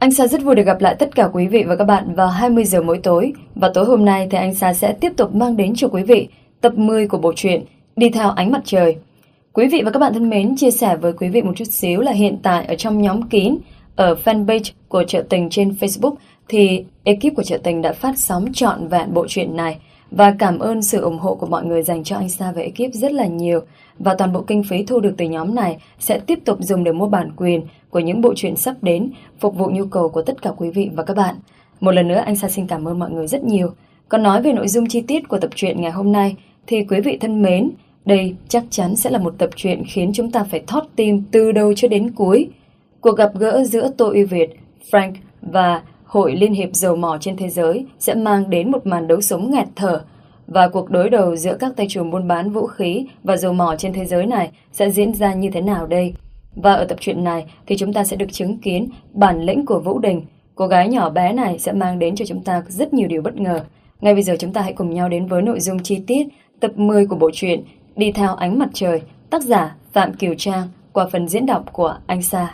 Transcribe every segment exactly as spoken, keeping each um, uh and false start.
Anh Sa rất vui được gặp lại tất cả quý vị và các bạn vào hai mươi giờ mỗi tối. Và tối hôm nay thì anh Sa sẽ tiếp tục mang đến cho quý vị tập mười của bộ truyện Đi Theo Ánh Mặt Trời. Quý vị và các bạn thân mến, chia sẻ với quý vị một chút xíu là hiện tại ở trong nhóm kín ở fanpage của Chợ Tình trên Facebook thì ekip của Chợ Tình đã phát sóng trọn vẹn bộ truyện này. Và cảm ơn sự ủng hộ của mọi người dành cho anh Sa và ekip rất là nhiều. Và toàn bộ kinh phí thu được từ nhóm này sẽ tiếp tục dùng để mua bản quyền của những bộ truyện sắp đến, phục vụ nhu cầu của tất cả quý vị và các bạn. Một lần nữa anh Sa xin cảm ơn mọi người rất nhiều. Còn nói về nội dung chi tiết của tập truyện ngày hôm nay thì quý vị thân mến, đây chắc chắn sẽ là một tập truyện khiến chúng ta phải thót tim từ đầu cho đến cuối. Cuộc gặp gỡ giữa Tô Uy Việt, Frank và Hội Liên hiệp Dầu mỏ trên thế giới sẽ mang đến một màn đấu súng nghẹt thở. Và cuộc đối đầu giữa các tay trùm buôn bán vũ khí và dầu mỏ trên thế giới này sẽ diễn ra như thế nào đây? Và ở tập truyện này thì chúng ta sẽ được chứng kiến bản lĩnh của Vũ Đình. Cô gái nhỏ bé này sẽ mang đến cho chúng ta rất nhiều điều bất ngờ. Ngay bây giờ chúng ta hãy cùng nhau đến với nội dung chi tiết tập mười của bộ truyện Đi Theo Ánh Mặt Trời, tác giả Phạm Kiều Trang, qua phần diễn đọc của anh Sa.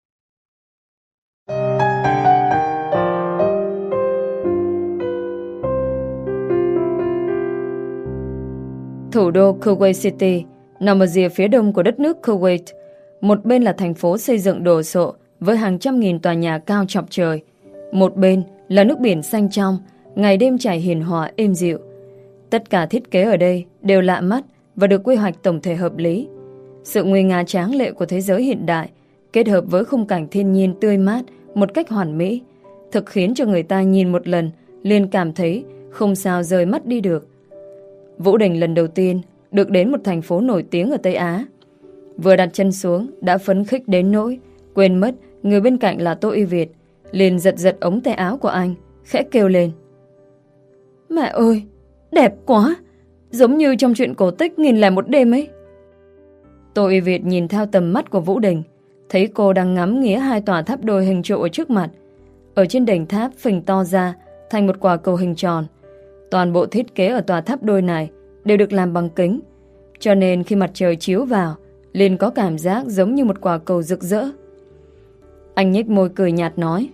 Thủ đô Kuwait City nằm ở rìa phía đông của đất nước Kuwait. Một bên là thành phố xây dựng đồ sộ với hàng trăm nghìn tòa nhà cao chọc trời. Một bên là nước biển xanh trong, ngày đêm chảy hiền hòa êm dịu. Tất cả thiết kế ở đây đều lạ mắt và được quy hoạch tổng thể hợp lý. Sự nguy nga tráng lệ của thế giới hiện đại kết hợp với khung cảnh thiên nhiên tươi mát một cách hoàn mỹ, thực khiến cho người ta nhìn một lần liền cảm thấy không sao rời mắt đi được. Vũ Đình lần đầu tiên được đến một thành phố nổi tiếng ở Tây Á. Vừa đặt chân xuống đã phấn khích đến nỗi quên mất người bên cạnh là Tô Uy Việt, liền giật giật ống tay áo của anh, khẽ kêu lên: "Mẹ ơi, đẹp quá, giống như trong truyện cổ tích Nghìn lẻ một đêm ấy." Tô Uy Việt nhìn theo tầm mắt của Vũ Đình, thấy cô đang ngắm nghía hai tòa tháp đôi hình trụ ở trước mặt. Ở trên đỉnh tháp phình to ra thành một quả cầu hình tròn. Toàn bộ thiết kế ở tòa tháp đôi này đều được làm bằng kính, cho nên khi mặt trời chiếu vào liền có cảm giác giống như một quả cầu rực rỡ. Anh nhếch môi cười nhạt nói: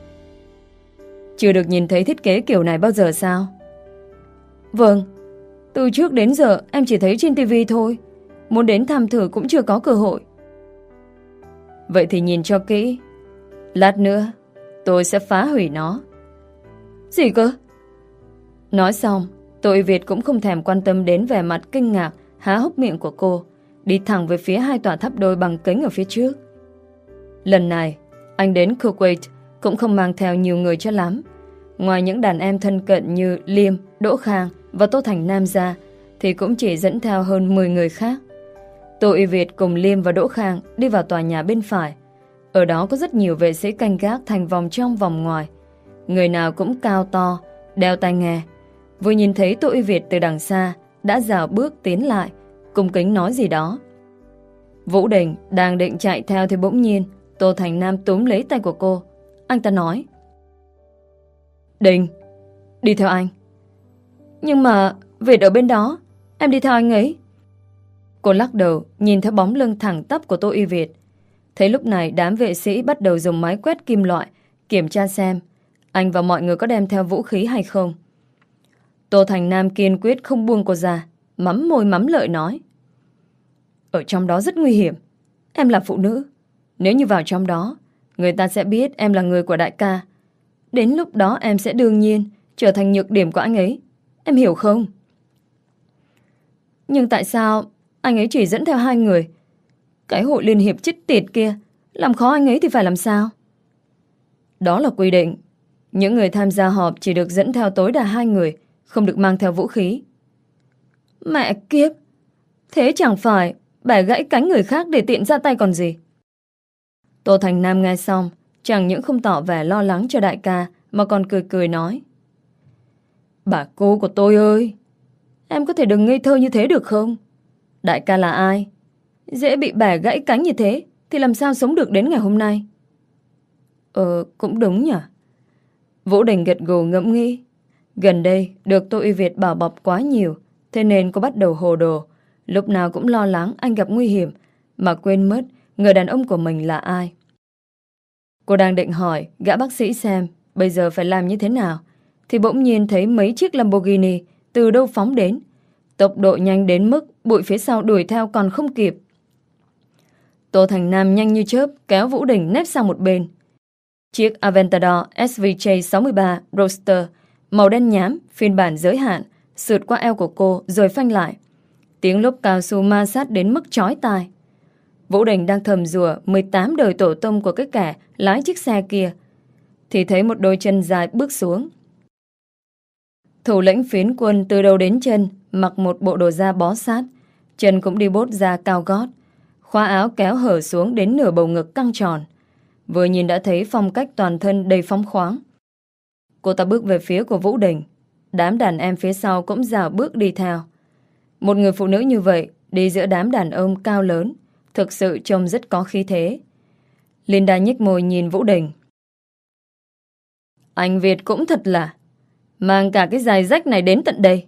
"Chưa được nhìn thấy thiết kế kiểu này bao giờ sao?" "Vâng, từ trước đến giờ em chỉ thấy trên tivi thôi, muốn đến thăm thử cũng chưa có cơ hội." "Vậy thì nhìn cho kỹ, lát nữa tôi sẽ phá hủy nó." "Gì cơ?" Nói xong, Tô Uy Việt cũng không thèm quan tâm đến vẻ mặt kinh ngạc há hốc miệng của cô, đi thẳng về phía hai tòa tháp đôi bằng kính ở phía trước. Lần này anh đến Kuwait cũng không mang theo nhiều người cho lắm. Ngoài những đàn em thân cận như Liêm, Đỗ Khang và Tô Thành Nam ra thì cũng chỉ dẫn theo hơn mười người khác. Tô Uy Việt cùng Liêm và Đỗ Khang đi vào tòa nhà bên phải. Ở đó có rất nhiều vệ sĩ canh gác thành vòng trong vòng ngoài. Người nào cũng cao to, đeo tai nghe. Vừa nhìn thấy Tô Uy Việt từ đằng xa đã dào bước tiến lại, cung kính nói gì đó. Vũ Đình đang định chạy theo thì bỗng nhiên Tô Thành Nam túm lấy tay của cô. Anh ta nói: "Đình, đi theo anh." "Nhưng mà Việt ở bên đó, em đi theo anh ấy." Cô lắc đầu nhìn theo bóng lưng thẳng tắp của Tô Uy Việt. Thấy lúc này đám vệ sĩ bắt đầu dùng máy quét kim loại kiểm tra xem anh và mọi người có đem theo vũ khí hay không. Tô Thành Nam kiên quyết không buông cô ra, mắm môi mắm lợi nói: "Ở trong đó rất nguy hiểm. Em là phụ nữ. Nếu như vào trong đó, người ta sẽ biết em là người của đại ca. Đến lúc đó em sẽ đương nhiên trở thành nhược điểm của anh ấy. Em hiểu không?" "Nhưng tại sao anh ấy chỉ dẫn theo hai người? Cái hội liên hiệp chết tiệt kia làm khó anh ấy thì phải làm sao?" "Đó là quy định. Những người tham gia họp chỉ được dẫn theo tối đa hai người, không được mang theo vũ khí." "Mẹ kiếp, thế chẳng phải bẻ gãy cánh người khác để tiện ra tay còn gì." Tô Thành Nam nghe xong chẳng những không tỏ vẻ lo lắng cho đại ca mà còn cười cười nói: "Bà cô của tôi ơi, em có thể đừng ngây thơ như thế được không? Đại ca là ai? Dễ bị bẻ gãy cánh như thế thì làm sao sống được đến ngày hôm nay?" "Ờ, cũng đúng nhỉ." Vũ Đình gật gù ngẫm nghĩ. Gần đây được Tô Uy Việt bảo bọc quá nhiều, thế nên cô bắt đầu hồ đồ. Lúc nào cũng lo lắng anh gặp nguy hiểm, mà quên mất người đàn ông của mình là ai. Cô đang định hỏi gã bác sĩ xem bây giờ phải làm như thế nào, thì bỗng nhiên thấy mấy chiếc Lamborghini từ đâu phóng đến. Tốc độ nhanh đến mức bụi phía sau đuổi theo còn không kịp. Tô Thành Nam nhanh như chớp kéo Vũ Đình nép sang một bên. Chiếc Aventador ét vê J sáu mươi ba Roadster màu đen nhám phiên bản giới hạn sượt qua eo của cô rồi phanh lại. Tiếng lốp cao su ma sát đến mức chói tai. Vũ Đình đang thầm rủa mười tám đời tổ tông của cái kẻ lái chiếc xe kia, thì thấy một đôi chân dài bước xuống. Thủ lĩnh phiến quân từ đầu đến chân mặc một bộ đồ da bó sát, chân cũng đi bốt da cao gót, khóa áo kéo hở xuống đến nửa bầu ngực căng tròn. Vừa nhìn đã thấy phong cách toàn thân đầy phóng khoáng. Cô ta bước về phía của Vũ Đình. Đám đàn em phía sau cũng rào bước đi theo. Một người phụ nữ như vậy đi giữa đám đàn ông cao lớn, thực sự trông rất có khí thế. Linda nhếch môi nhìn Vũ Đình. Anh Việt cũng thật là mang cả cái giày rách này đến tận đây.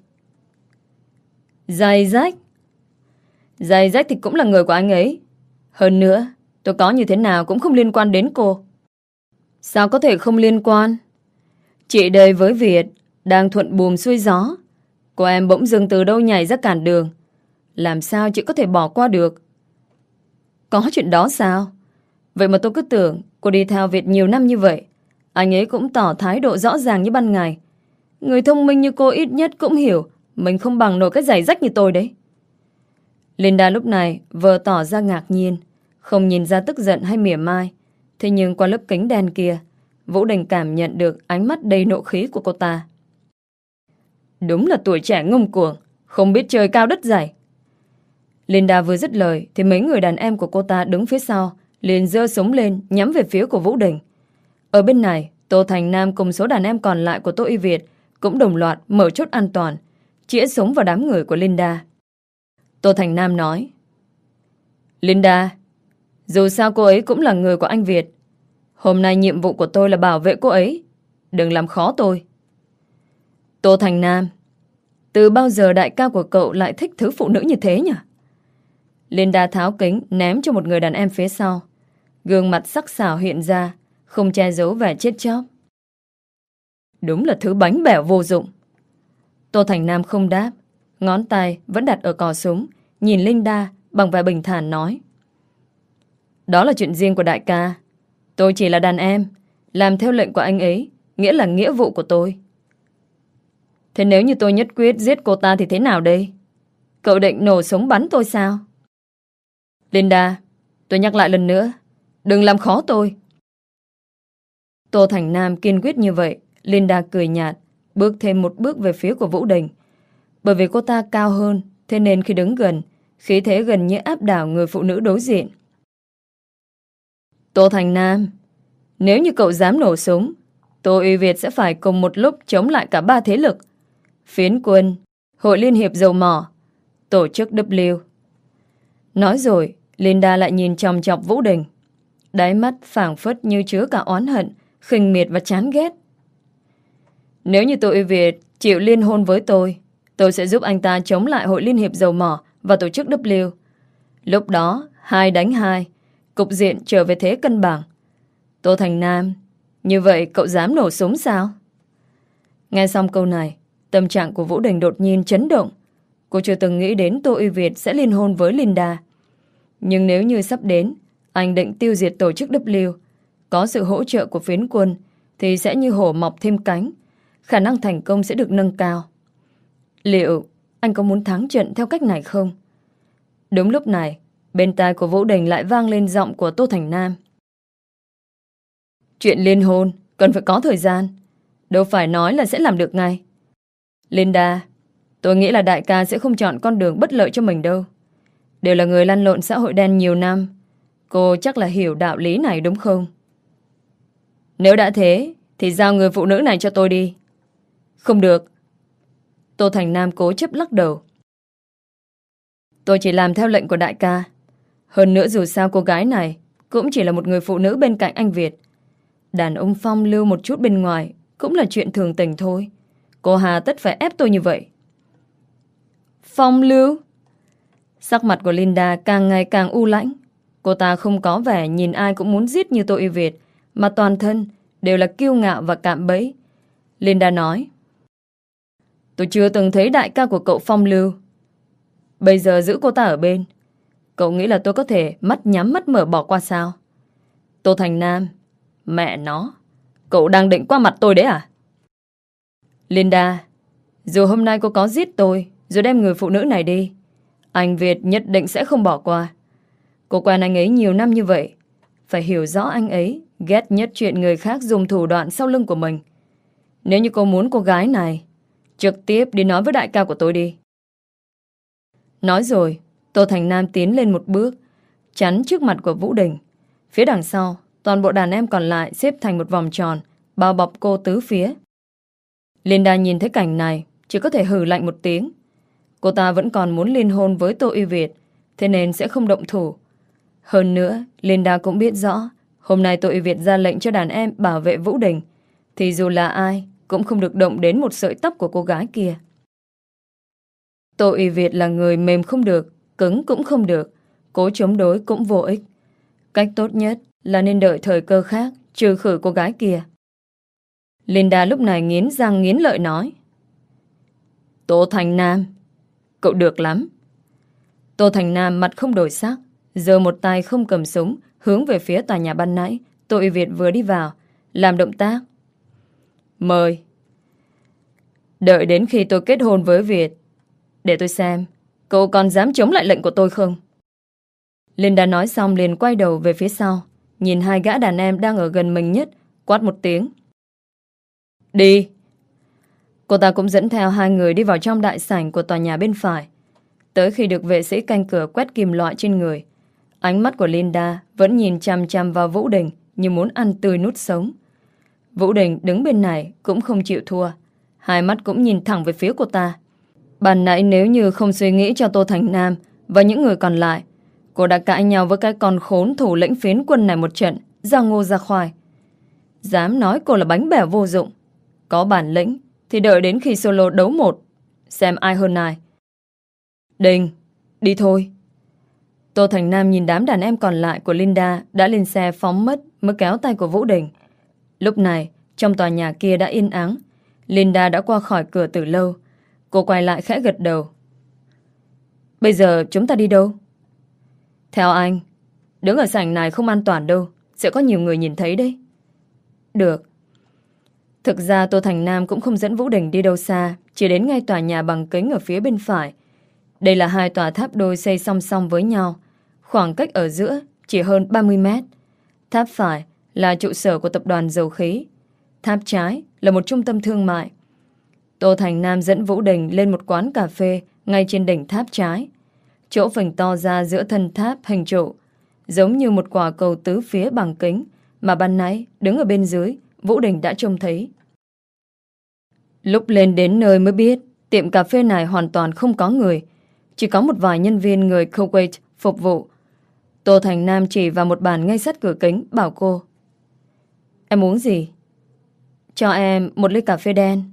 Giày rách? Giày rách thì cũng là người của anh ấy. Hơn nữa, tôi có như thế nào cũng không liên quan đến cô. Sao có thể không liên quan? Chị đây với Việt đang thuận buồm xuôi gió. Cô em bỗng dưng từ đâu nhảy ra cản đường. Làm sao chị có thể bỏ qua được? Có chuyện đó sao? Vậy mà tôi cứ tưởng cô đi theo Việt nhiều năm như vậy, anh ấy cũng tỏ thái độ rõ ràng như ban ngày. Người thông minh như cô ít nhất cũng hiểu mình không bằng nổi cái giày rách như tôi đấy. Linda lúc này vừa tỏ ra ngạc nhiên, không nhìn ra tức giận hay mỉa mai. Thế nhưng qua lớp kính đen kia, Vũ Đình cảm nhận được ánh mắt đầy nộ khí của cô ta. Đúng là tuổi trẻ ngông cuồng, không biết trời cao đất dày. Linda vừa dứt lời thì mấy người đàn em của cô ta đứng phía sau liền giơ súng lên nhắm về phía của Vũ Đình. Ở bên này, Tô Thành Nam cùng số đàn em còn lại của Tô Y Việt cũng đồng loạt mở chốt an toàn, chĩa súng vào đám người của Linda. Tô Thành Nam nói: Linda, dù sao cô ấy cũng là người của anh Việt. Hôm nay nhiệm vụ của tôi là bảo vệ cô ấy, đừng làm khó tôi. Tô Thành Nam, từ bao giờ đại ca của cậu lại thích thứ phụ nữ như thế nhỉ? Linda tháo kính ném cho một người đàn em phía sau. Gương mặt sắc sảo hiện ra, không che giấu vẻ chết chóc. Đúng là thứ bánh bẻo vô dụng. Tô Thành Nam không đáp, ngón tay vẫn đặt ở cò súng, nhìn Linda bằng vẻ bình thản nói: Đó là chuyện riêng của đại ca. Tôi chỉ là đàn em, làm theo lệnh của anh ấy, nghĩa là nghĩa vụ của tôi. Thế nếu như tôi nhất quyết giết cô ta thì thế nào đây? Cậu định nổ súng bắn tôi sao? Linda, tôi nhắc lại lần nữa, đừng làm khó tôi. Tô Thành Nam kiên quyết như vậy. Linda cười nhạt, bước thêm một bước về phía của Vũ Đình. Bởi vì cô ta cao hơn, thế nên khi đứng gần, khí thế gần như áp đảo người phụ nữ đối diện. Tô Thành Nam, nếu như cậu dám nổ súng, Tô Y Việt sẽ phải cùng một lúc chống lại cả ba thế lực: Phiến quân, Hội Liên hiệp Dầu mỏ, Tổ chức W. Nói rồi, Linda lại nhìn chòng chọc Vũ Đình. Đáy mắt phảng phất như chứa cả oán hận, khinh miệt và chán ghét. Nếu như Tô Y Việt chịu liên hôn với tôi, tôi sẽ giúp anh ta chống lại Hội Liên hiệp Dầu mỏ và Tổ chức W. Lúc đó, hai đánh hai, cục diện trở về thế cân bằng. Tô Thành Nam, như vậy cậu dám nổ súng sao? Nghe xong câu này, tâm trạng của Vũ Đình đột nhiên chấn động. Cô chưa từng nghĩ đến Tô Y Việt sẽ liên hôn với Linda. Nhưng nếu như sắp đến, anh định tiêu diệt Tổ chức W, có sự hỗ trợ của phiến quân, thì sẽ như hổ mọc thêm cánh, khả năng thành công sẽ được nâng cao. Liệu anh có muốn thắng trận theo cách này không? Đúng lúc này, bên tai của Vũ Đình lại vang lên giọng của Tô Thành Nam. Chuyện liên hôn cần phải có thời gian, đâu phải nói là sẽ làm được ngay. Linda, tôi nghĩ là đại ca sẽ không chọn con đường bất lợi cho mình đâu. Đều là người lăn lộn xã hội đen nhiều năm, cô chắc là hiểu đạo lý này đúng không? Nếu đã thế, thì giao người phụ nữ này cho tôi đi. Không được. Tô Thành Nam cố chấp lắc đầu. Tôi chỉ làm theo lệnh của đại ca. Hơn nữa dù sao cô gái này cũng chỉ là một người phụ nữ bên cạnh anh Việt. Đàn ông phong lưu một chút bên ngoài cũng là chuyện thường tình thôi. Cô hà tất phải ép tôi như vậy. Phong lưu? Sắc mặt của Linda càng ngày càng u lãnh. Cô ta không có vẻ nhìn ai cũng muốn giết như Tô Y Việt, mà toàn thân đều là kiêu ngạo và cạm bẫy. Linda nói: Tôi chưa từng thấy đại ca của cậu phong lưu. Bây giờ giữ cô ta ở bên, cậu nghĩ là tôi có thể mắt nhắm mắt mở bỏ qua sao? Tô Thành Nam, mẹ nó, cậu đang định qua mặt tôi đấy à? Linda, dù hôm nay cô có giết tôi rồi đem người phụ nữ này đi, anh Việt nhất định sẽ không bỏ qua. Cô quen anh ấy nhiều năm như vậy, phải hiểu rõ anh ấy ghét nhất chuyện người khác dùng thủ đoạn sau lưng của mình. Nếu như cô muốn cô gái này, trực tiếp đi nói với đại ca của tôi đi. Nói rồi, Tô Thành Nam tiến lên một bước, chắn trước mặt của Vũ Đình. Phía đằng sau, toàn bộ đàn em còn lại xếp thành một vòng tròn, bao bọc cô tứ phía. Linda nhìn thấy cảnh này, chỉ có thể hừ lạnh một tiếng. Cô ta vẫn còn muốn liên hôn với Tô Uy Việt, thế nên sẽ không động thủ. Hơn nữa, Linda cũng biết rõ, hôm nay Tô Uy Việt ra lệnh cho đàn em bảo vệ Vũ Đình, thì dù là ai cũng không được động đến một sợi tóc của cô gái kia. Tô Uy Việt là người mềm không được, cứng cũng không được, cố chống đối cũng vô ích. Cách tốt nhất là nên đợi thời cơ khác trừ khử cô gái kia. Linda lúc này nghiến răng nghiến lợi nói: Tô Thành Nam, cậu được lắm. Tô Thành Nam mặt không đổi sắc, giơ một tay không cầm súng hướng về phía tòa nhà ban nãy Tô Uy Việt vừa đi vào, làm động tác: Mời. Đợi đến khi tôi kết hôn với Việt, để tôi xem cậu còn dám chống lại lệnh của tôi không. Linda nói xong liền quay đầu về phía sau, nhìn hai gã đàn em đang ở gần mình nhất, quát một tiếng: Đi. Cô ta cũng dẫn theo hai người đi vào trong đại sảnh của tòa nhà bên phải. Tới khi được vệ sĩ canh cửa quét kim loại trên người, ánh mắt của Linda vẫn nhìn chằm chằm vào Vũ Đình như muốn ăn tươi nuốt sống. Vũ Đình đứng bên này cũng không chịu thua, hai mắt cũng nhìn thẳng về phía cô ta. Ban nãy nếu như không suy nghĩ cho Tô Thành Nam và những người còn lại, cô đã cãi nhau với cái con khốn thủ lĩnh phiến quân này một trận, ra ngô ra khoai. Dám nói cô là bánh bèo vô dụng. Có bản lĩnh thì đợi đến khi solo đấu một, xem ai hơn ai. Đình, đi thôi. Tô Thành Nam nhìn đám đàn em còn lại của Linda đã lên xe phóng mất, mới kéo tay của Vũ Đình. Lúc này, trong tòa nhà kia đã yên ắng. Linda đã qua khỏi cửa từ lâu. Cô quay lại khẽ gật đầu. Bây giờ chúng ta đi đâu? Theo anh, đứng ở sảnh này không an toàn đâu, sẽ có nhiều người nhìn thấy đấy. Được. Thực ra Tô Thành Nam cũng không dẫn Vũ Đình đi đâu xa, chỉ đến ngay tòa nhà bằng kính ở phía bên phải. Đây là hai tòa tháp đôi xây song song với nhau, khoảng cách ở giữa chỉ hơn ba mươi mét. Tháp phải là trụ sở của tập đoàn dầu khí, tháp trái là một trung tâm thương mại. Tô Thành Nam dẫn Vũ Đình lên một quán cà phê ngay trên đỉnh tháp trái. Chỗ phình to ra giữa thân tháp hình trụ, giống như một quả cầu tứ phía bằng kính mà ban nãy đứng ở bên dưới Vũ Đình đã trông thấy. Lúc lên đến nơi mới biết tiệm cà phê này hoàn toàn không có người, chỉ có một vài nhân viên người Kuwait phục vụ. Tô Thành Nam chỉ vào một bàn ngay sát cửa kính, bảo cô: Em uống gì? Cho em một ly cà phê đen.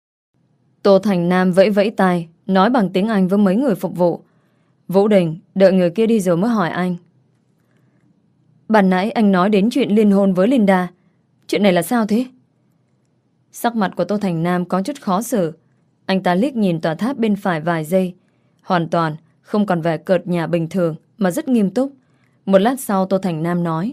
Tô Thành Nam vẫy vẫy tay, nói bằng tiếng Anh với mấy người phục vụ. Vũ Đình đợi người kia đi rồi mới hỏi anh: Ban nãy anh nói đến chuyện liên hôn với Linda, chuyện này là sao thế? Sắc mặt của Tô Thành Nam có chút khó xử. Anh ta liếc nhìn tòa tháp bên phải vài giây, hoàn toàn không còn vẻ cợt nhả bình thường mà rất nghiêm túc. Một lát sau Tô Thành Nam nói: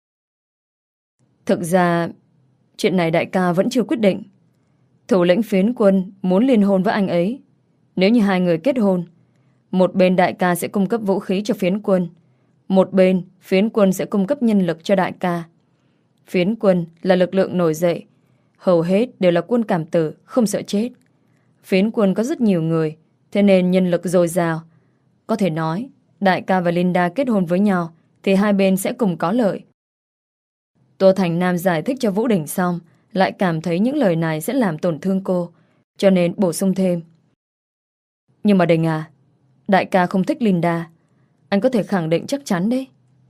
Thực ra chuyện này đại ca vẫn chưa quyết định. Thủ lĩnh phiến quân muốn liên hôn với anh ấy. Nếu như hai người kết hôn, một bên đại ca sẽ cung cấp vũ khí cho phiến quân, một bên phiến quân sẽ cung cấp nhân lực cho đại ca. Phiến quân là lực lượng nổi dậy, hầu hết đều là quân cảm tử, không sợ chết. Phiến quân có rất nhiều người, thế nên nhân lực dồi dào. Có thể nói đại ca và Linda kết hôn với nhau thì hai bên sẽ cùng có lợi. Tô Thành Nam giải thích cho Vũ Đình xong, lại cảm thấy những lời này sẽ làm tổn thương cô, cho nên bổ sung thêm: Nhưng mà Đình à, đại ca không thích Linda. Anh có thể khẳng định chắc chắn đấy.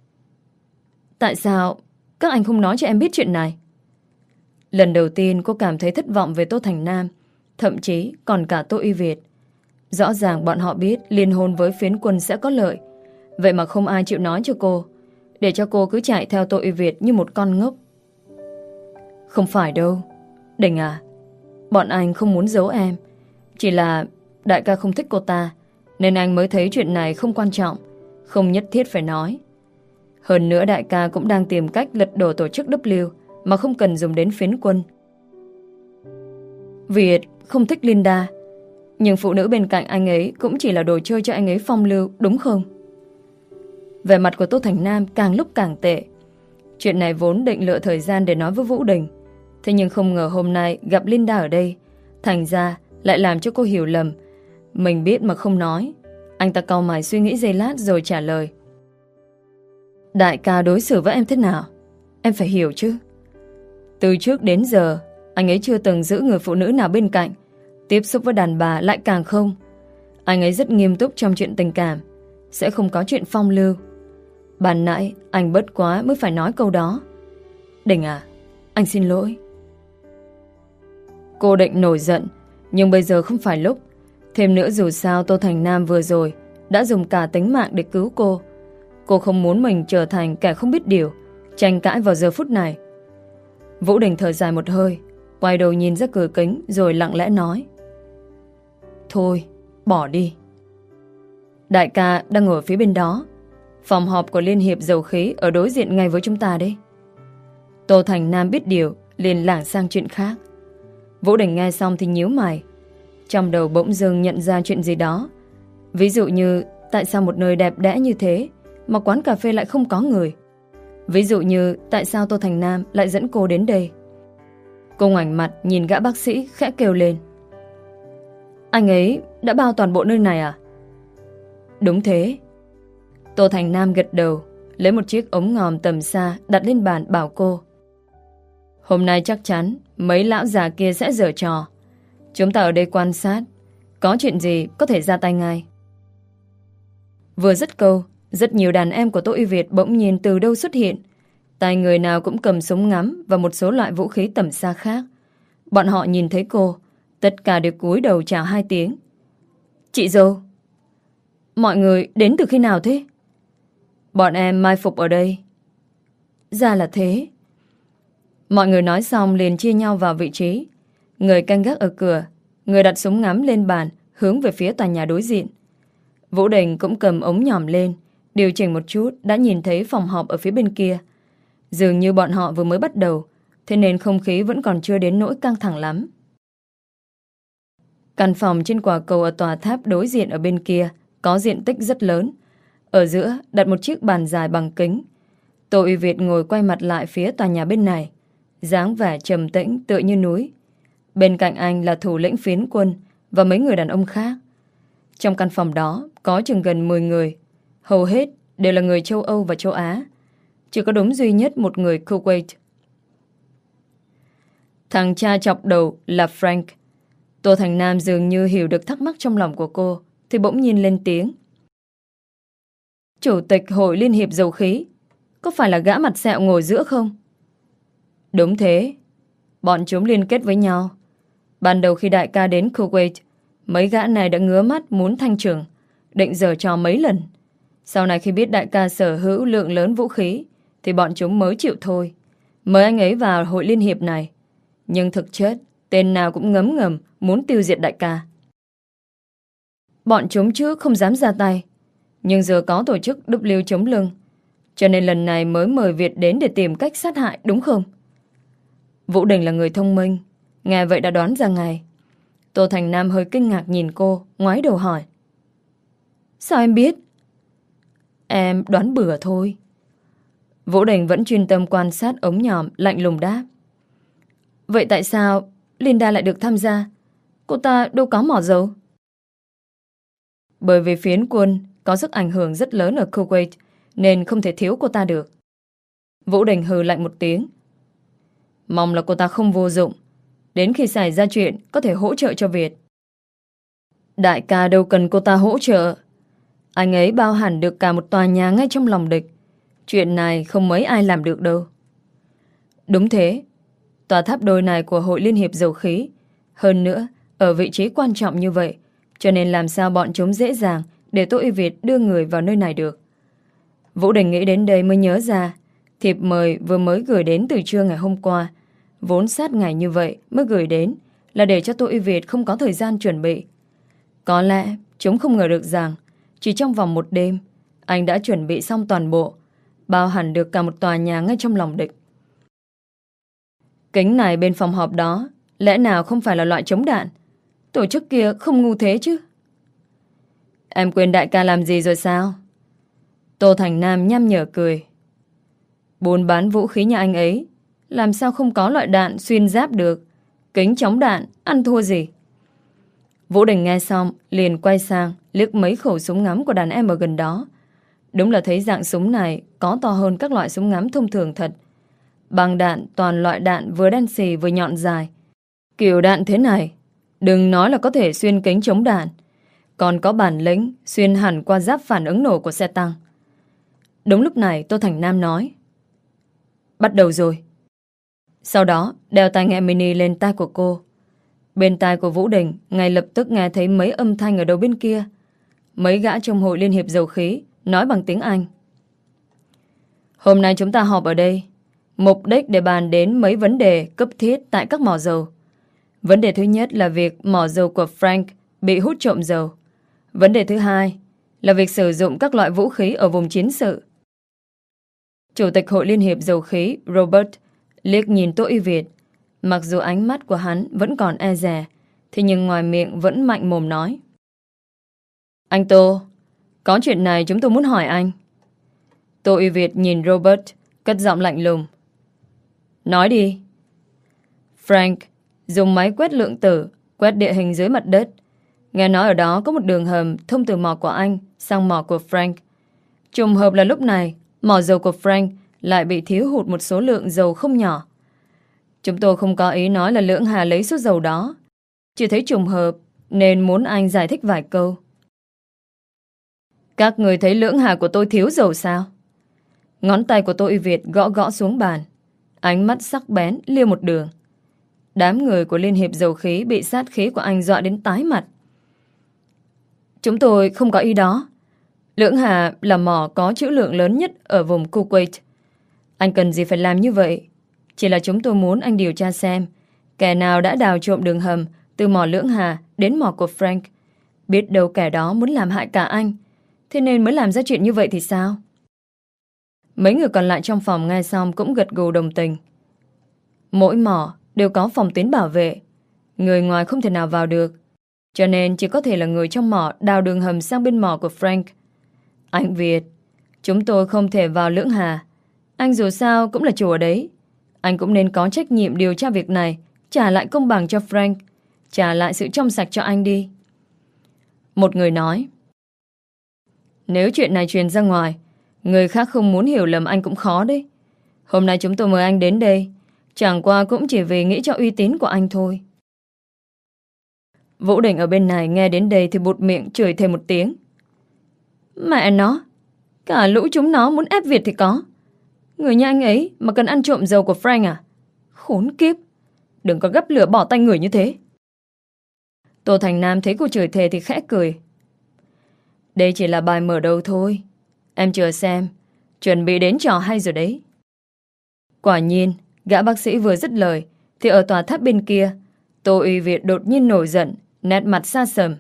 Tại sao các anh không nói cho em biết chuyện này? Lần đầu tiên cô cảm thấy thất vọng về Tô Thành Nam, thậm chí còn cả Tô Uy Việt. Rõ ràng bọn họ biết liên hôn với phiến quân sẽ có lợi, vậy mà không ai chịu nói cho cô, để cho cô cứ chạy theo Tô Uy Việt như một con ngốc. Không phải đâu. Đình à, bọn anh không muốn giấu em. Chỉ là đại ca không thích cô ta, nên anh mới thấy chuyện này không quan trọng, không nhất thiết phải nói. Hơn nữa đại ca cũng đang tìm cách lật đổ tổ chức W mà không cần dùng đến phiến quân. Việt không thích Linda, nhưng phụ nữ bên cạnh anh ấy cũng chỉ là đồ chơi cho anh ấy phong lưu, đúng không? Vẻ mặt của Tô Thành Nam càng lúc càng tệ. Chuyện này vốn định lựa thời gian để nói với Vũ Đình, thế nhưng không ngờ hôm nay gặp Linda ở đây, thành ra lại làm cho cô hiểu lầm. Mình biết mà không nói. Anh ta cau mày suy nghĩ giây lát rồi trả lời. Đại ca đối xử với em thế nào? Em phải hiểu chứ. Từ trước đến giờ anh ấy chưa từng giữ người phụ nữ nào bên cạnh, tiếp xúc với đàn bà lại càng không. Anh ấy rất nghiêm túc trong chuyện tình cảm, sẽ không có chuyện phong lưu. Ban nãy anh bất quá mới phải nói câu đó. Đình à, anh xin lỗi. Cô định nổi giận, nhưng bây giờ không phải lúc. Thêm nữa dù sao Tô Thành Nam vừa rồi đã dùng cả tính mạng để cứu cô. Cô không muốn mình trở thành kẻ không biết điều, tranh cãi vào giờ phút này. Vũ Đình thở dài một hơi, quay đầu nhìn ra cửa kính rồi lặng lẽ nói. Thôi, bỏ đi. Đại ca đang ở phía bên đó. Phòng họp của Liên hiệp Dầu khí ở đối diện ngay với chúng ta đấy. Tô Thành Nam biết điều, liền lảng sang chuyện khác. Vũ Đình nghe xong thì nhíu mày. Trong đầu bỗng dưng nhận ra chuyện gì đó. Ví dụ như tại sao một nơi đẹp đẽ như thế mà quán cà phê lại không có người. Ví dụ như tại sao Tô Thành Nam lại dẫn cô đến đây. Cô ngoảnh mặt nhìn gã bác sĩ khẽ kêu lên. Anh ấy đã bao toàn bộ nơi này à? Đúng thế. Tô Thành Nam gật đầu, lấy một chiếc ống ngòm tầm xa đặt lên bàn bảo cô. Hôm nay chắc chắn mấy lão già kia sẽ giở trò. Chúng ta ở đây quan sát, có chuyện gì có thể ra tay ngay. Vừa dứt câu, rất nhiều đàn em của Tô Y Việt bỗng nhiên từ đâu xuất hiện. Tay người nào cũng cầm súng ngắm và một số loại vũ khí tầm xa khác. Bọn họ nhìn thấy cô, tất cả đều cúi đầu chào hai tiếng. Chị dâu. Mọi người đến từ khi nào thế? Bọn em mai phục ở đây. Ra là thế. Mọi người nói xong liền chia nhau vào vị trí. Người canh gác ở cửa, người đặt súng ngắm lên bàn hướng về phía tòa nhà đối diện. Vũ Đình cũng cầm ống nhòm lên, điều chỉnh một chút đã nhìn thấy phòng họp ở phía bên kia. Dường như bọn họ vừa mới bắt đầu, thế nên không khí vẫn còn chưa đến nỗi căng thẳng lắm. Căn phòng trên quả cầu ở tòa tháp đối diện ở bên kia có diện tích rất lớn. Ở giữa đặt một chiếc bàn dài bằng kính. Tô Uy Việt ngồi quay mặt lại phía tòa nhà bên này, dáng vẻ trầm tĩnh tựa như núi. Bên cạnh anh là thủ lĩnh phiến quân và mấy người đàn ông khác. Trong căn phòng đó có chừng gần mười người, hầu hết đều là người châu Âu và châu Á. Chỉ có đúng duy nhất một người Kuwait. Thằng cha chọc đầu là Frank. Tô Thành Nam dường như hiểu được thắc mắc trong lòng của cô, thì bỗng nhiên lên tiếng. Chủ tịch Hội Liên hiệp Dầu khí, có phải là gã mặt sẹo ngồi giữa không? Đúng thế. Bọn chúng liên kết với nhau. Ban đầu khi đại ca đến Kuwait, mấy gã này đã ngứa mắt muốn thanh trừng, định giở trò mấy lần. Sau này khi biết đại ca sở hữu lượng lớn vũ khí, thì bọn chúng mới chịu thôi, mời anh ấy vào hội liên hiệp này. Nhưng thực chất, tên nào cũng ngấm ngầm muốn tiêu diệt đại ca. Bọn chúng trước không dám ra tay, nhưng giờ có tổ chức W chống lưng, cho nên lần này mới mời Việt đến để tìm cách sát hại, đúng không? Vũ Đình là người thông minh, nghe vậy đã đoán ra ngay. Tô Thành Nam hơi kinh ngạc nhìn cô, ngoái đầu hỏi. Sao em biết? Em đoán bừa thôi. Vũ Đình vẫn chuyên tâm quan sát ống nhòm, lạnh lùng đáp. Vậy tại sao Linda lại được tham gia? Cô ta đâu có mỏ dầu. Bởi vì phiến quân có sức ảnh hưởng rất lớn ở Kuwait, nên không thể thiếu cô ta được. Vũ Đình hừ lạnh một tiếng. Mong là cô ta không vô dụng, đến khi xảy ra chuyện có thể hỗ trợ cho Việt. Đại ca đâu cần cô ta hỗ trợ. Anh ấy bao hẳn được cả một tòa nhà ngay trong lòng địch. Chuyện này không mấy ai làm được đâu. Đúng thế. Tòa tháp đôi này của Hội Liên hiệp Dầu khí, hơn nữa ở vị trí quan trọng như vậy, cho nên làm sao bọn chúng dễ dàng để Tô Y Việt đưa người vào nơi này được. Vũ Đình nghĩ đến đây mới nhớ ra thiệp mời vừa mới gửi đến từ trưa ngày hôm qua. vốn sát ngày như vậy mới gửi đến là để cho Tô Y Việt không có thời gian chuẩn bị. Có lẽ chúng không ngờ được rằng chỉ trong vòng một đêm anh đã chuẩn bị xong toàn bộ, bao hẳn được cả một tòa nhà ngay trong lòng địch. Kính này bên phòng họp đó lẽ nào không phải là loại chống đạn? Tổ chức kia không ngu thế chứ. Em quên đại ca làm gì rồi sao? Tô Thành Nam nham nhở cười. Buôn bán vũ khí nhà anh ấy làm sao không có loại đạn xuyên giáp được. Kính chống đạn ăn thua gì? Vũ Đình nghe xong liền quay sang liếc mấy khẩu súng ngắm của đàn em ở gần đó. Đúng là thấy dạng súng này có to hơn các loại súng ngắm thông thường thật. Bằng đạn toàn loại đạn vừa đen xì vừa nhọn dài. Kiểu đạn thế này đừng nói là có thể xuyên kính chống đạn, còn có bản lĩnh xuyên hẳn qua giáp phản ứng nổ của xe tăng. Đúng lúc này Tô Thành Nam nói: Bắt đầu rồi. Sau đó đeo tai nghe mini lên tai của cô. Bên tai của Vũ Đình ngay lập tức nghe thấy mấy âm thanh ở đầu bên kia. Mấy gã trong hội Liên hiệp dầu khí nói bằng tiếng Anh: Hôm nay chúng ta họp ở đây, mục đích để bàn đến mấy vấn đề cấp thiết tại các mỏ dầu. Vấn đề thứ nhất là việc mỏ dầu của Frank bị hút trộm dầu. Vấn đề thứ hai là việc sử dụng các loại vũ khí ở vùng chiến sự. Chủ tịch Hội Liên hiệp dầu khí Robert liếc nhìn Tô Y Việt. Mặc dù ánh mắt của hắn vẫn còn e dè, thế nhưng ngoài miệng vẫn mạnh mồm nói: Anh Tô, có chuyện này chúng tôi muốn hỏi anh. Tô Y Việt nhìn Robert, cất giọng lạnh lùng: Nói đi. Frank dùng máy quét lượng tử quét địa hình dưới mặt đất. Nghe nói ở đó có một đường hầm thông từ mỏ của anh sang mỏ của Frank. Trùng hợp là lúc này mỏ dầu của Frank lại bị thiếu hụt một số lượng dầu không nhỏ. Chúng tôi không có ý nói là Lưỡng Hà lấy số dầu đó, chỉ thấy trùng hợp nên muốn anh giải thích vài câu. Các người thấy Lưỡng Hà của tôi thiếu dầu sao? Ngón tay của Tô Y Việt gõ gõ xuống bàn, ánh mắt sắc bén liêu một đường. Đám người của Liên hiệp dầu khí bị sát khí của anh dọa đến tái mặt. Chúng tôi không có ý đó. Lưỡng Hà là mỏ có trữ lượng lớn nhất ở vùng Kuwait. Anh cần gì phải làm như vậy? Chỉ là chúng tôi muốn anh điều tra xem kẻ nào đã đào trộm đường hầm từ mỏ Lưỡng Hà đến mỏ của Frank. Biết đâu kẻ đó muốn làm hại cả anh, thế nên mới làm ra chuyện như vậy thì sao? Mấy người còn lại trong phòng nghe xong cũng gật gù đồng tình. Mỗi mỏ đều có phòng tuyến bảo vệ, người ngoài không thể nào vào được, cho nên chỉ có thể là người trong mỏ đào đường hầm sang bên mỏ của Frank. Anh Việt, chúng tôi không thể vào Lưỡng Hà. Anh dù sao cũng là chủ ở đấy, anh cũng nên có trách nhiệm điều tra việc này, trả lại công bằng cho Frank, trả lại sự trong sạch cho anh đi. Một người nói: Nếu chuyện này truyền ra ngoài, người khác không muốn hiểu lầm anh cũng khó đấy. Hôm nay chúng tôi mời anh đến đây chẳng qua cũng chỉ vì nghĩ cho uy tín của anh thôi. Vũ Đình ở bên này nghe đến đây thì bụt miệng chửi thêm một tiếng: Mẹ nó, cả lũ chúng nó muốn ép Việt thì có. Người như anh ấy mà cần ăn trộm dầu của Frank à? Khốn kiếp, đừng có gấp lửa bỏ tay người như thế. Tô Thành Nam thấy cô chửi thề thì khẽ cười: Đây chỉ là bài mở đầu thôi, em chờ xem, chuẩn bị đến trò hay rồi đấy. Quả nhiên, gã bác sĩ vừa dứt lời thì ở tòa tháp bên kia, Tô Y Việt đột nhiên nổi giận, nét mặt xa sầm: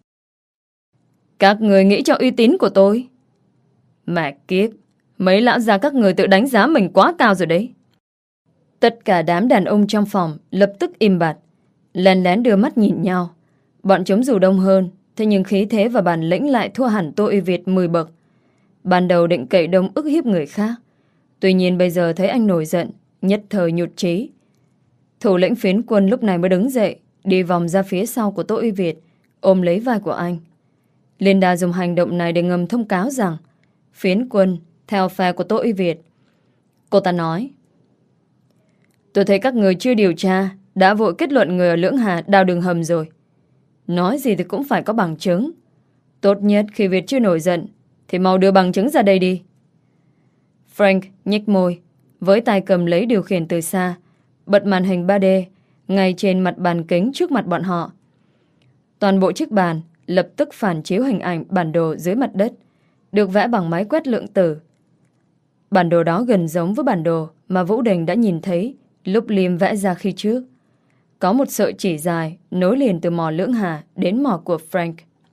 Các người nghĩ cho uy tín của tôi? Mẹ kiếp, mấy lão già các người tự đánh giá mình quá cao rồi đấy. Tất cả đám đàn ông trong phòng lập tức im bặt, lén lén đưa mắt nhìn nhau. Bọn chúng dù đông hơn, thế nhưng khí thế và bản lĩnh lại thua hẳn Tô Y Việt mười bậc. Ban đầu định cậy đông ức hiếp người khác, tuy nhiên bây giờ thấy anh nổi giận, nhất thời nhụt chí. Thủ lĩnh phiến quân lúc này mới đứng dậy, đi vòng ra phía sau của Tô Y Việt, ôm lấy vai của anh. Linda dùng hành động này để ngầm thông cáo rằng phiến quân theo phe của Tô Y Việt. Cô ta nói: Tôi thấy các người chưa điều tra đã vội kết luận người ở Lưỡng Hà đào đường hầm rồi. Nói gì thì cũng phải có bằng chứng. Tốt nhất khi Việt chưa nổi giận thì mau đưa bằng chứng ra đây đi. Frank nhếch môi, với tay cầm lấy điều khiển từ xa, bật màn hình ba D ngay trên mặt bàn kính trước mặt bọn họ. Toàn bộ chiếc bàn lập tức phản chiếu hình ảnh bản đồ dưới mặt đất, được vẽ bằng máy quét lượng tử. Bản đồ đó gần giống với bản đồ mà Vũ Đình đã nhìn thấy lúc Liam vẽ ra khi trước. Có một sợi chỉ dài nối liền từ mỏ Lưỡng Hà đến mỏ của Frank.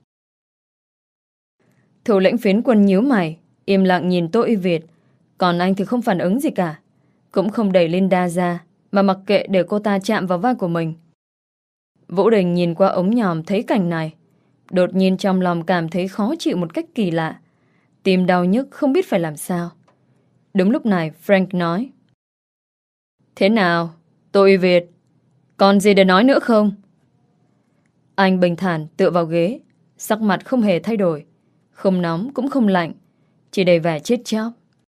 Thủ lĩnh phiến quân nhíu mày, im lặng nhìn Tô Y Việt. Còn anh thì không phản ứng gì cả, cũng không đẩy Linda ra, mà mặc kệ để cô ta chạm vào vai của mình. Vũ Đình nhìn qua ống nhòm thấy cảnh này, đột nhiên trong lòng cảm thấy khó chịu một cách kỳ lạ. Tim đau nhức không biết phải làm sao. Đúng lúc này Frank nói: Thế nào, Tô Y Việt? Còn gì để nói nữa không? Anh bình thản tựa vào ghế, sắc mặt không hề thay đổi, không nóng cũng không lạnh, chỉ đầy vẻ chết chóc.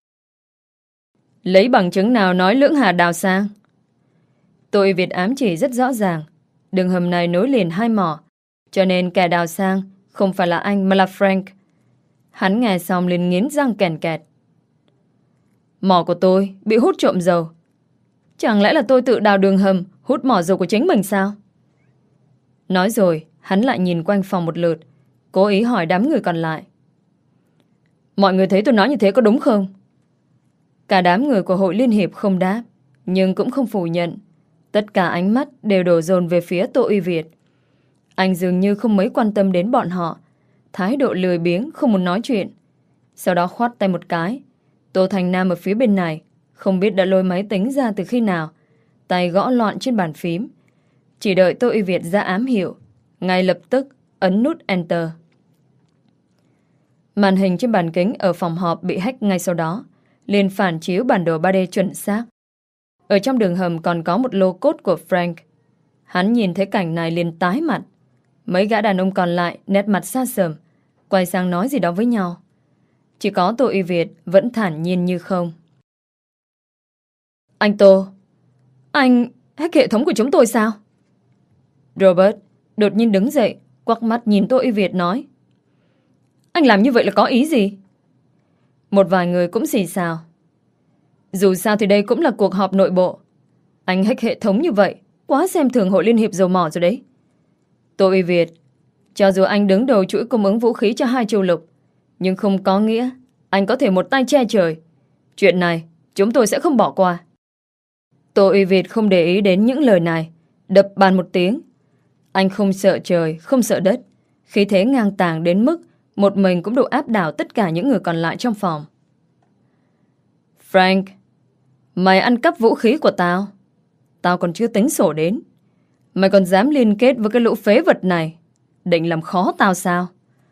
Lấy bằng chứng nào nói Lưỡng Hà đào sang? Tô Y Việt ám chỉ rất rõ ràng, đường hầm này nối liền hai mỏ, cho nên kẻ đào sang không phải là anh mà là Frank. Hắn nghe xong liền nghiến răng kèn kẹt. Mỏ của tôi bị hút trộm dầu. Chẳng lẽ là tôi tự đào đường hầm hút mỏ dầu của chính mình sao? Nói rồi hắn lại nhìn quanh phòng một lượt, cố ý hỏi đám người còn lại. Mọi người thấy tôi nói như thế có đúng không? Cả đám người của hội liên hiệp không đáp, nhưng cũng không phủ nhận. Tất cả ánh mắt đều đổ dồn về phía Tô Y Việt. Anh dường như không mấy quan tâm đến bọn họ, thái độ lười biếng không muốn nói chuyện. Sau đó khoát tay một cái, Tô Thành Nam ở phía bên này không biết đã lôi máy tính ra từ khi nào, tay gõ loạn trên bàn phím. Chỉ đợi Tô Y Việt ra ám hiệu, ngay lập tức ấn nút Enter. Màn hình trên bàn kính ở phòng họp bị hack ngay sau đó, liền phản chiếu bản đồ ba D chuẩn xác. Ở trong đường hầm còn có một lô cốt của Frank. Hắn nhìn thấy cảnh này liền tái mặt. Mấy gã đàn ông còn lại nét mặt xa sầm, quay sang nói gì đó với nhau. Chỉ có Tô Y Việt vẫn thản nhiên như không. Anh Tô, anh hack hệ thống của chúng tôi sao? Robert đột nhiên đứng dậy, quắc mắt nhìn Tô Y Việt nói. Anh làm như vậy là có ý gì? Một vài người cũng xì xào. Dù sao thì đây cũng là cuộc họp nội bộ. Anh hack hệ thống như vậy quá xem thường hội liên hiệp dầu mỏ rồi đấy. Tô Y Việt, cho dù anh đứng đầu chuỗi cung ứng vũ khí cho hai châu lục, nhưng không có nghĩa anh có thể một tay che trời. Chuyện này chúng tôi sẽ không bỏ qua. Tô Y Việt không để ý đến những lời này, đập bàn một tiếng. Anh không sợ trời, không sợ đất, khí thế ngang tàng đến mức một mình cũng đủ áp đảo tất cả những người còn lại trong phòng. Frank, mày ăn cắp vũ khí của tao, tao còn chưa tính sổ đến. Mày còn dám liên kết với cái lũ phế vật này, định làm khó tao sao?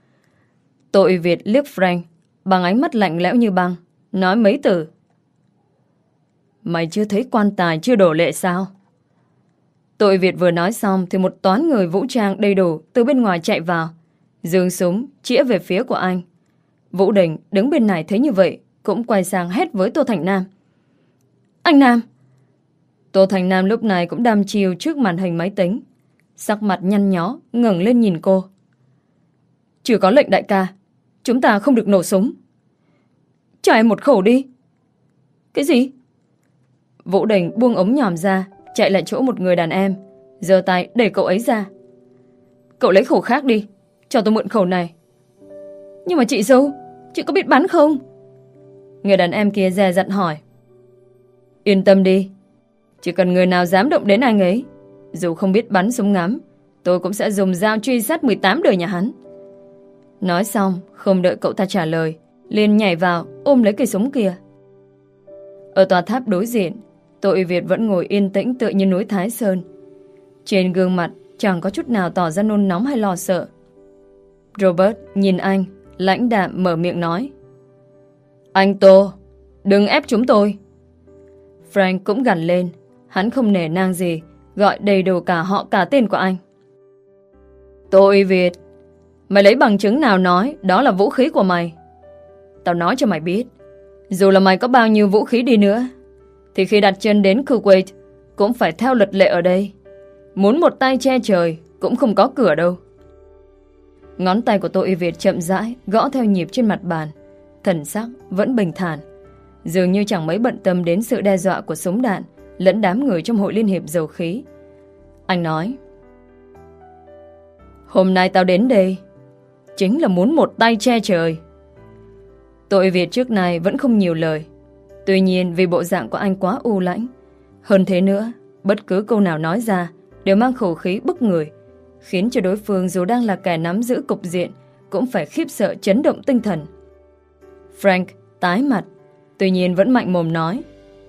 Tô Y Việt liếc Frank bằng ánh mắt lạnh lẽo như băng, nói mấy từ. Mày chưa thấy quan tài chưa đổ lệ sao? Tô Y Việt vừa nói xong thì một toán người vũ trang đầy đủ từ bên ngoài chạy vào, giương súng chĩa về phía của anh. Vũ Đình đứng bên này thấy như vậy cũng quay sang hét với Tô Thành Nam. Anh Nam! Tô Thành Nam lúc này cũng đăm chiêu trước màn hình máy tính, sắc mặt nhăn nhó ngẩng lên nhìn cô. Chưa có lệnh đại ca, chúng ta không được nổ súng. Cho em một khẩu đi. Cái gì? Vũ Đình buông ống nhòm ra, chạy lại chỗ một người đàn em, giơ tay đẩy cậu ấy ra. Cậu lấy khẩu khác đi, cho tôi mượn khẩu này. Nhưng mà chị dâu, chị có biết bắn không? Người đàn em kia dè dặt hỏi. Yên tâm đi, chỉ cần người nào dám động đến anh ấy, dù không biết bắn súng ngắm, tôi cũng sẽ dùng dao truy sát mười tám đời nhà hắn. Nói xong, không đợi cậu ta trả lời, liền nhảy vào ôm lấy cây súng kia. Ở tòa tháp đối diện, Tô Y Việt vẫn ngồi yên tĩnh tựa như núi Thái Sơn. Trên gương mặt chẳng có chút nào tỏ ra nôn nóng hay lo sợ. Robert nhìn anh, lãnh đạm mở miệng nói. Anh Tô, đừng ép chúng tôi. Frank cũng gằn lên, hắn không nể nang gì, gọi đầy đủ cả họ cả tên của anh. Tô Y Việt, mày lấy bằng chứng nào nói đó là vũ khí của mày? Tao nói cho mày biết, dù là mày có bao nhiêu vũ khí đi nữa, thì khi đặt chân đến Kuwait cũng phải theo luật lệ ở đây. Muốn một tay che trời cũng không có cửa đâu. Ngón tay của Tô Y Việt chậm rãi gõ theo nhịp trên mặt bàn, thần sắc vẫn bình thản, dường như chẳng mấy bận tâm đến sự đe dọa của súng đạn lẫn đám người trong hội liên hiệp dầu khí. Anh nói, hôm nay tao đến đây chính là muốn một tay che trời. Tô Y Việt trước này vẫn không nhiều lời. Tuy nhiên vì bộ dạng của anh quá u lãnh, Hơn thế nữa, bất cứ câu nào nói ra đều mang khẩu khí bức người, khiến cho đối phương dù đang là kẻ nắm giữ cục diện cũng phải khiếp sợ chấn động tinh thần. Frank tái mặt, tuy nhiên vẫn mạnh mồm nói: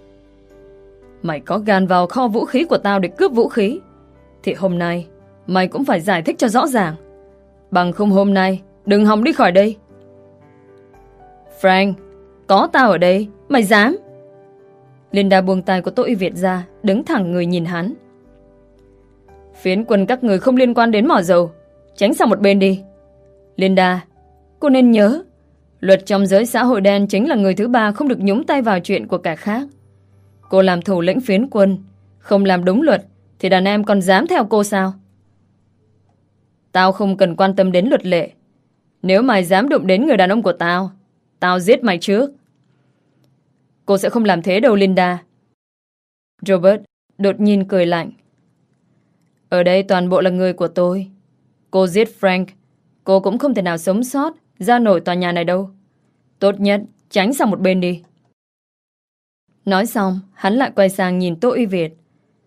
Mày có gan vào kho vũ khí của tao để cướp vũ khí, thì hôm nay mày cũng phải giải thích cho rõ ràng. Bằng không hôm nay đừng hòng đi khỏi đây. Frank, có tao ở đây, mày dám? Linda buông tay của Tô Y Việt ra, đứng thẳng người nhìn hắn. Phiến quân các người không liên quan đến mỏ dầu, tránh sang một bên đi. Linda, cô nên nhớ, luật trong giới xã hội đen chính là người thứ ba không được nhúng tay vào chuyện của kẻ khác. Cô làm thủ lĩnh phiến quân, không làm đúng luật thì đàn em còn dám theo cô sao? Tao không cần quan tâm đến luật lệ. Nếu mày dám đụng đến người đàn ông của tao, tao giết mày trước. Cô sẽ không làm thế đâu, Linda. Robert đột nhiên cười lạnh. Ở đây toàn bộ là người của tôi. Cô giết Frank, cô cũng không thể nào sống sót ra nổi tòa nhà này đâu. Tốt nhất tránh sang một bên đi. Nói xong, hắn lại quay sang nhìn Tô Uy Việt.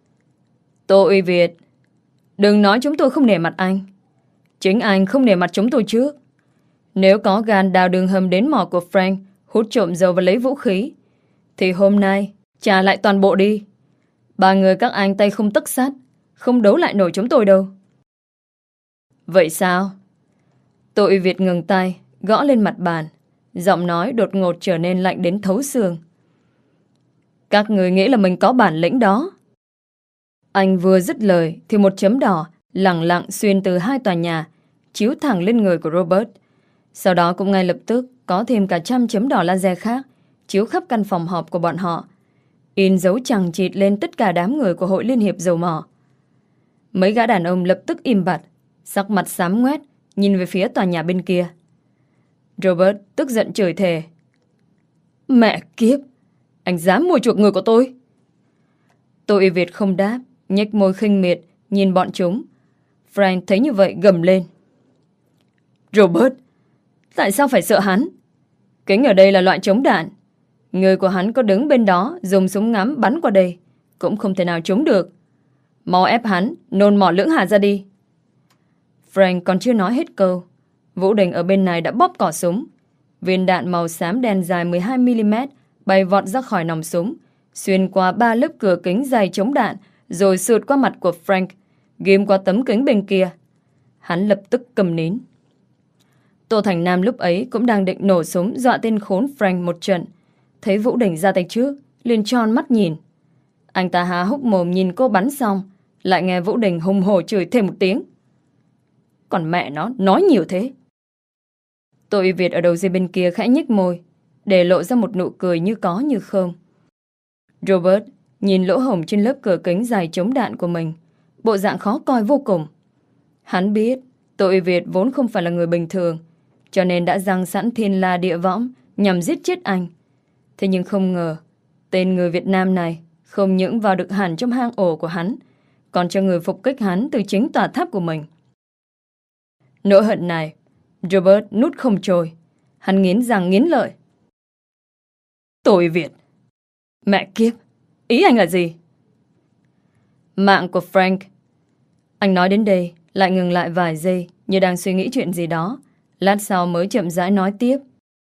Tô Uy Việt, đừng nói chúng tôi không nể mặt anh. Chính anh không nể mặt chúng tôi trước. Nếu có gan đào đường hầm đến mỏ của Frank, hút trộm dầu và lấy vũ khí, thì hôm nay trả lại toàn bộ đi. Ba người các anh tay không tấc sắt, không đấu lại nổi chúng tôi đâu. Vậy sao? Tô Uy Việt ngừng tay, gõ lên mặt bàn. Giọng nói đột ngột trở nên lạnh đến thấu xương. Các người nghĩ là mình có bản lĩnh đó. Anh vừa dứt lời thì một chấm đỏ lẳng lặng xuyên từ hai tòa nhà chiếu thẳng lên người của Robert. Sau đó cũng ngay lập tức có thêm cả trăm chấm đỏ laser khác chiếu khắp căn phòng họp của bọn họ, in dấu chằng chịt lên tất cả đám người của Hội Liên hiệp Dầu mỏ. Mấy gã đàn ông lập tức im bặt, sắc mặt xám ngoét, nhìn về phía tòa nhà bên kia. Robert tức giận chửi thề. Mẹ kiếp, anh dám mua chuộc người của tôi? Tô Y Việt không đáp, nhếch môi khinh miệt nhìn bọn chúng. Frank thấy như vậy gầm lên. Robert, tại sao phải sợ hắn? Kính ở đây là loại chống đạn. Người của hắn có đứng bên đó dùng súng ngắm bắn qua đây cũng không thể nào trúng được. Mau ép hắn nôn mỏ lưỡng hà ra đi. Frank còn chưa nói hết câu, Vũ Đình ở bên này đã bóp cỏ súng. Viên đạn màu xám đen dài mười hai mi li mét bay vọt ra khỏi nòng súng, xuyên qua ba lớp cửa kính dày chống đạn, rồi sượt qua mặt của Frank, ghim qua tấm kính bên kia. Hắn lập tức cầm nín. Tô Thành Nam lúc ấy cũng đang định nổ súng dọa tên khốn Frank một trận. Thấy Vũ Đình ra tay trước, liền tròn mắt nhìn. Anh ta há hốc mồm nhìn cô bắn xong, lại nghe Vũ Đình hùng hổ chửi thêm một tiếng. Còn mẹ nó, nói nhiều thế. Tô Y Việt ở đầu dây bên kia khẽ nhếch môi, để lộ ra một nụ cười như có như không. Robert nhìn lỗ hổng trên lớp cửa kính dài chống đạn của mình, bộ dạng khó coi vô cùng. Hắn biết Tô Y Việt vốn không phải là người bình thường, cho nên đã giăng sẵn thiên la địa võng nhằm giết chết anh. Thế nhưng không ngờ tên người Việt Nam này không những vào được hẳn trong hang ổ của hắn, còn cho người phục kích hắn từ chính tòa tháp của mình. Nỗi hận này Robert nuốt không trôi. Hắn nghiến răng nghiến lợi. Tô Y Việt, mẹ kiếp, ý anh là gì? Mạng của Frank. Anh nói đến đây lại ngừng lại vài giây, như đang suy nghĩ chuyện gì đó. Lát sau mới chậm rãi nói tiếp.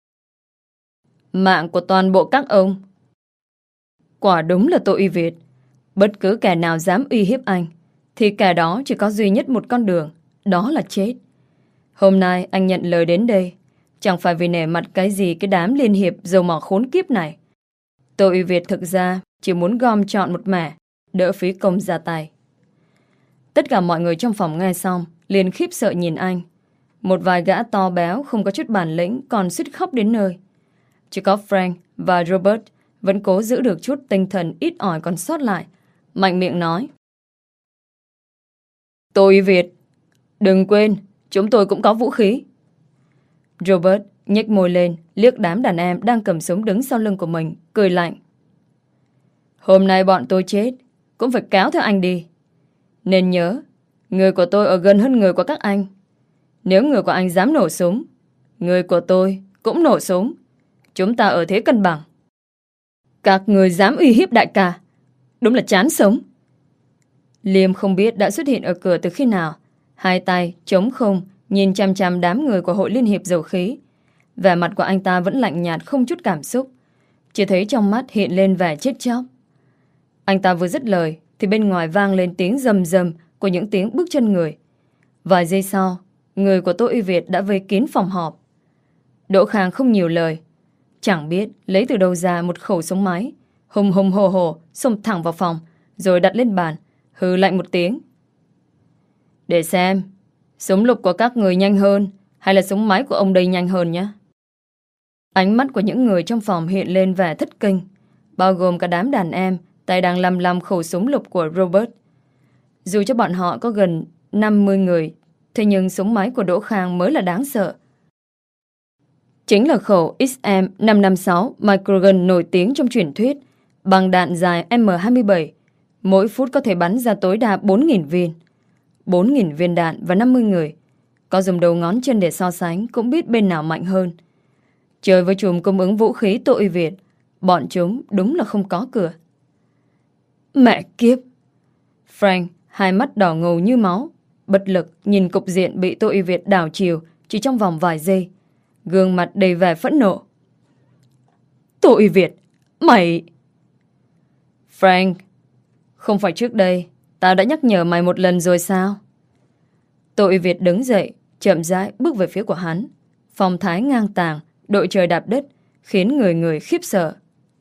Mạng của toàn bộ các ông. Quả đúng là Tô Y Việt. Bất cứ kẻ nào dám uy hiếp anh thì kẻ đó chỉ có duy nhất một con đường, đó là chết. Hôm nay anh nhận lời đến đây chẳng phải vì nể mặt cái gì cái đám liên hiệp dầu mỏ khốn kiếp này. Tô Y Việt thực ra chỉ muốn gom trọn một mẻ, đỡ phí công ra tay. Tất cả mọi người trong phòng nghe xong liền khiếp sợ nhìn anh. Một vài gã to béo không có chút bản lĩnh còn suýt khóc đến nơi. Chỉ có Frank và Robert vẫn cố giữ được chút tinh thần ít ỏi còn sót lại, mạnh miệng nói. Tô Y Việt, đừng quên, chúng tôi cũng có vũ khí. Robert nhếch môi lên, liếc đám đàn em đang cầm súng đứng sau lưng của mình, cười lạnh. Hôm nay bọn tôi chết cũng phải kéo theo anh đi. Nên nhớ, người của tôi ở gần hơn người của các anh. Nếu người của anh dám nổ súng, người của tôi cũng nổ súng. Chúng ta ở thế cân bằng. Các người dám uy hiếp đại ca, Đúng là chán sống. Liam không biết đã xuất hiện ở cửa từ khi nào. Hai tay trống không nhìn chằm chằm đám người của Hội Liên hiệp Dầu khí. Vẻ mặt của anh ta vẫn lạnh nhạt, không chút cảm xúc. Chỉ thấy trong mắt hiện lên vẻ chết chóc. Anh ta vừa dứt lời thì bên ngoài vang lên tiếng rầm rầm của những tiếng bước chân người. Vài giây sau, người của Tô Uy Việt đã vây kín phòng họp. Đỗ Khang không nhiều lời, chẳng biết lấy từ đâu ra một khẩu súng máy, hùng hùng hồ hồ xông thẳng vào phòng, rồi đặt lên bàn, hừ lạnh một tiếng. Để xem, súng lục của các người nhanh hơn hay là súng máy của ông đây nhanh hơn nhé. Ánh mắt của những người trong phòng hiện lên vẻ thất kinh, bao gồm cả đám đàn em tay đang lăm lăm khẩu súng lục của Robert. Dù cho bọn họ có gần năm mươi người, thế nhưng súng máy của Đỗ Khang mới là đáng sợ. Chính là khẩu X M năm năm sáu microgun nổi tiếng trong truyền thuyết, bằng đạn dài M hai mươi bảy, mỗi phút có thể bắn ra tối đa bốn nghìn viên. bốn nghìn viên đạn và năm mươi người. Có dùng đầu ngón chân để so sánh cũng biết bên nào mạnh hơn. Chơi với chùm cung ứng vũ khí Tô Uy Việt, bọn chúng đúng là không có cửa. Mẹ kiếp! Frank hai mắt đỏ ngầu như máu, bất lực nhìn cục diện bị Tô Uy Việt đảo chiều chỉ trong vòng vài giây, gương mặt đầy vẻ phẫn nộ. Tô Uy Việt, mày... Frank, không phải trước đây tao đã nhắc nhở mày một lần rồi sao? Tô Uy Việt đứng dậy, chậm rãi bước về phía của hắn. Phong thái ngang tàng, đội trời đạp đất, khiến người người khiếp sợ.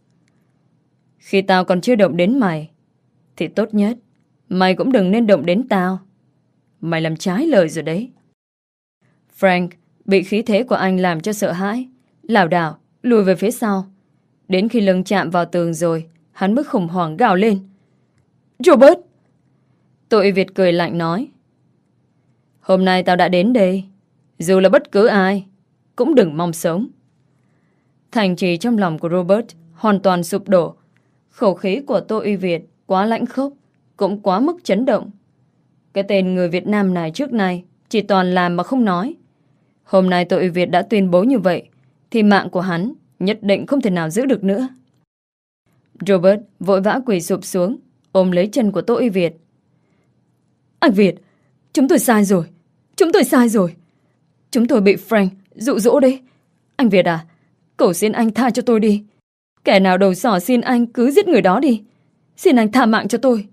Khi tao còn chưa động đến mày, thì tốt nhất mày cũng đừng nên động đến tao. Mày làm trái lời rồi đấy. Frank bị khí thế của anh làm cho sợ hãi, lảo đảo lùi về phía sau. Đến khi lưng chạm vào tường rồi, hắn mới khủng hoảng gào lên. Robert! Tô Uy Việt cười lạnh nói. Hôm nay tao đã đến đây, dù là bất cứ ai cũng đừng mong sống. Thành trì trong lòng của Robert hoàn toàn sụp đổ. Khẩu khí của Tô Uy Việt quá lãnh khốc, cũng quá mức chấn động. Cái tên người Việt Nam này trước nay chỉ toàn làm mà không nói. Hôm nay Tô Uy Việt đã tuyên bố như vậy, thì mạng của hắn nhất định không thể nào giữ được nữa. Robert vội vã quỳ sụp xuống, ôm lấy chân của Tô Uy Việt. Anh Việt, chúng tôi sai rồi. Chúng tôi sai rồi. Chúng tôi bị Frank dụ dỗ đấy. Anh Việt à, cầu xin anh tha cho tôi đi. Kẻ nào đầu sỏ xin anh cứ giết người đó đi. Xin anh tha mạng cho tôi.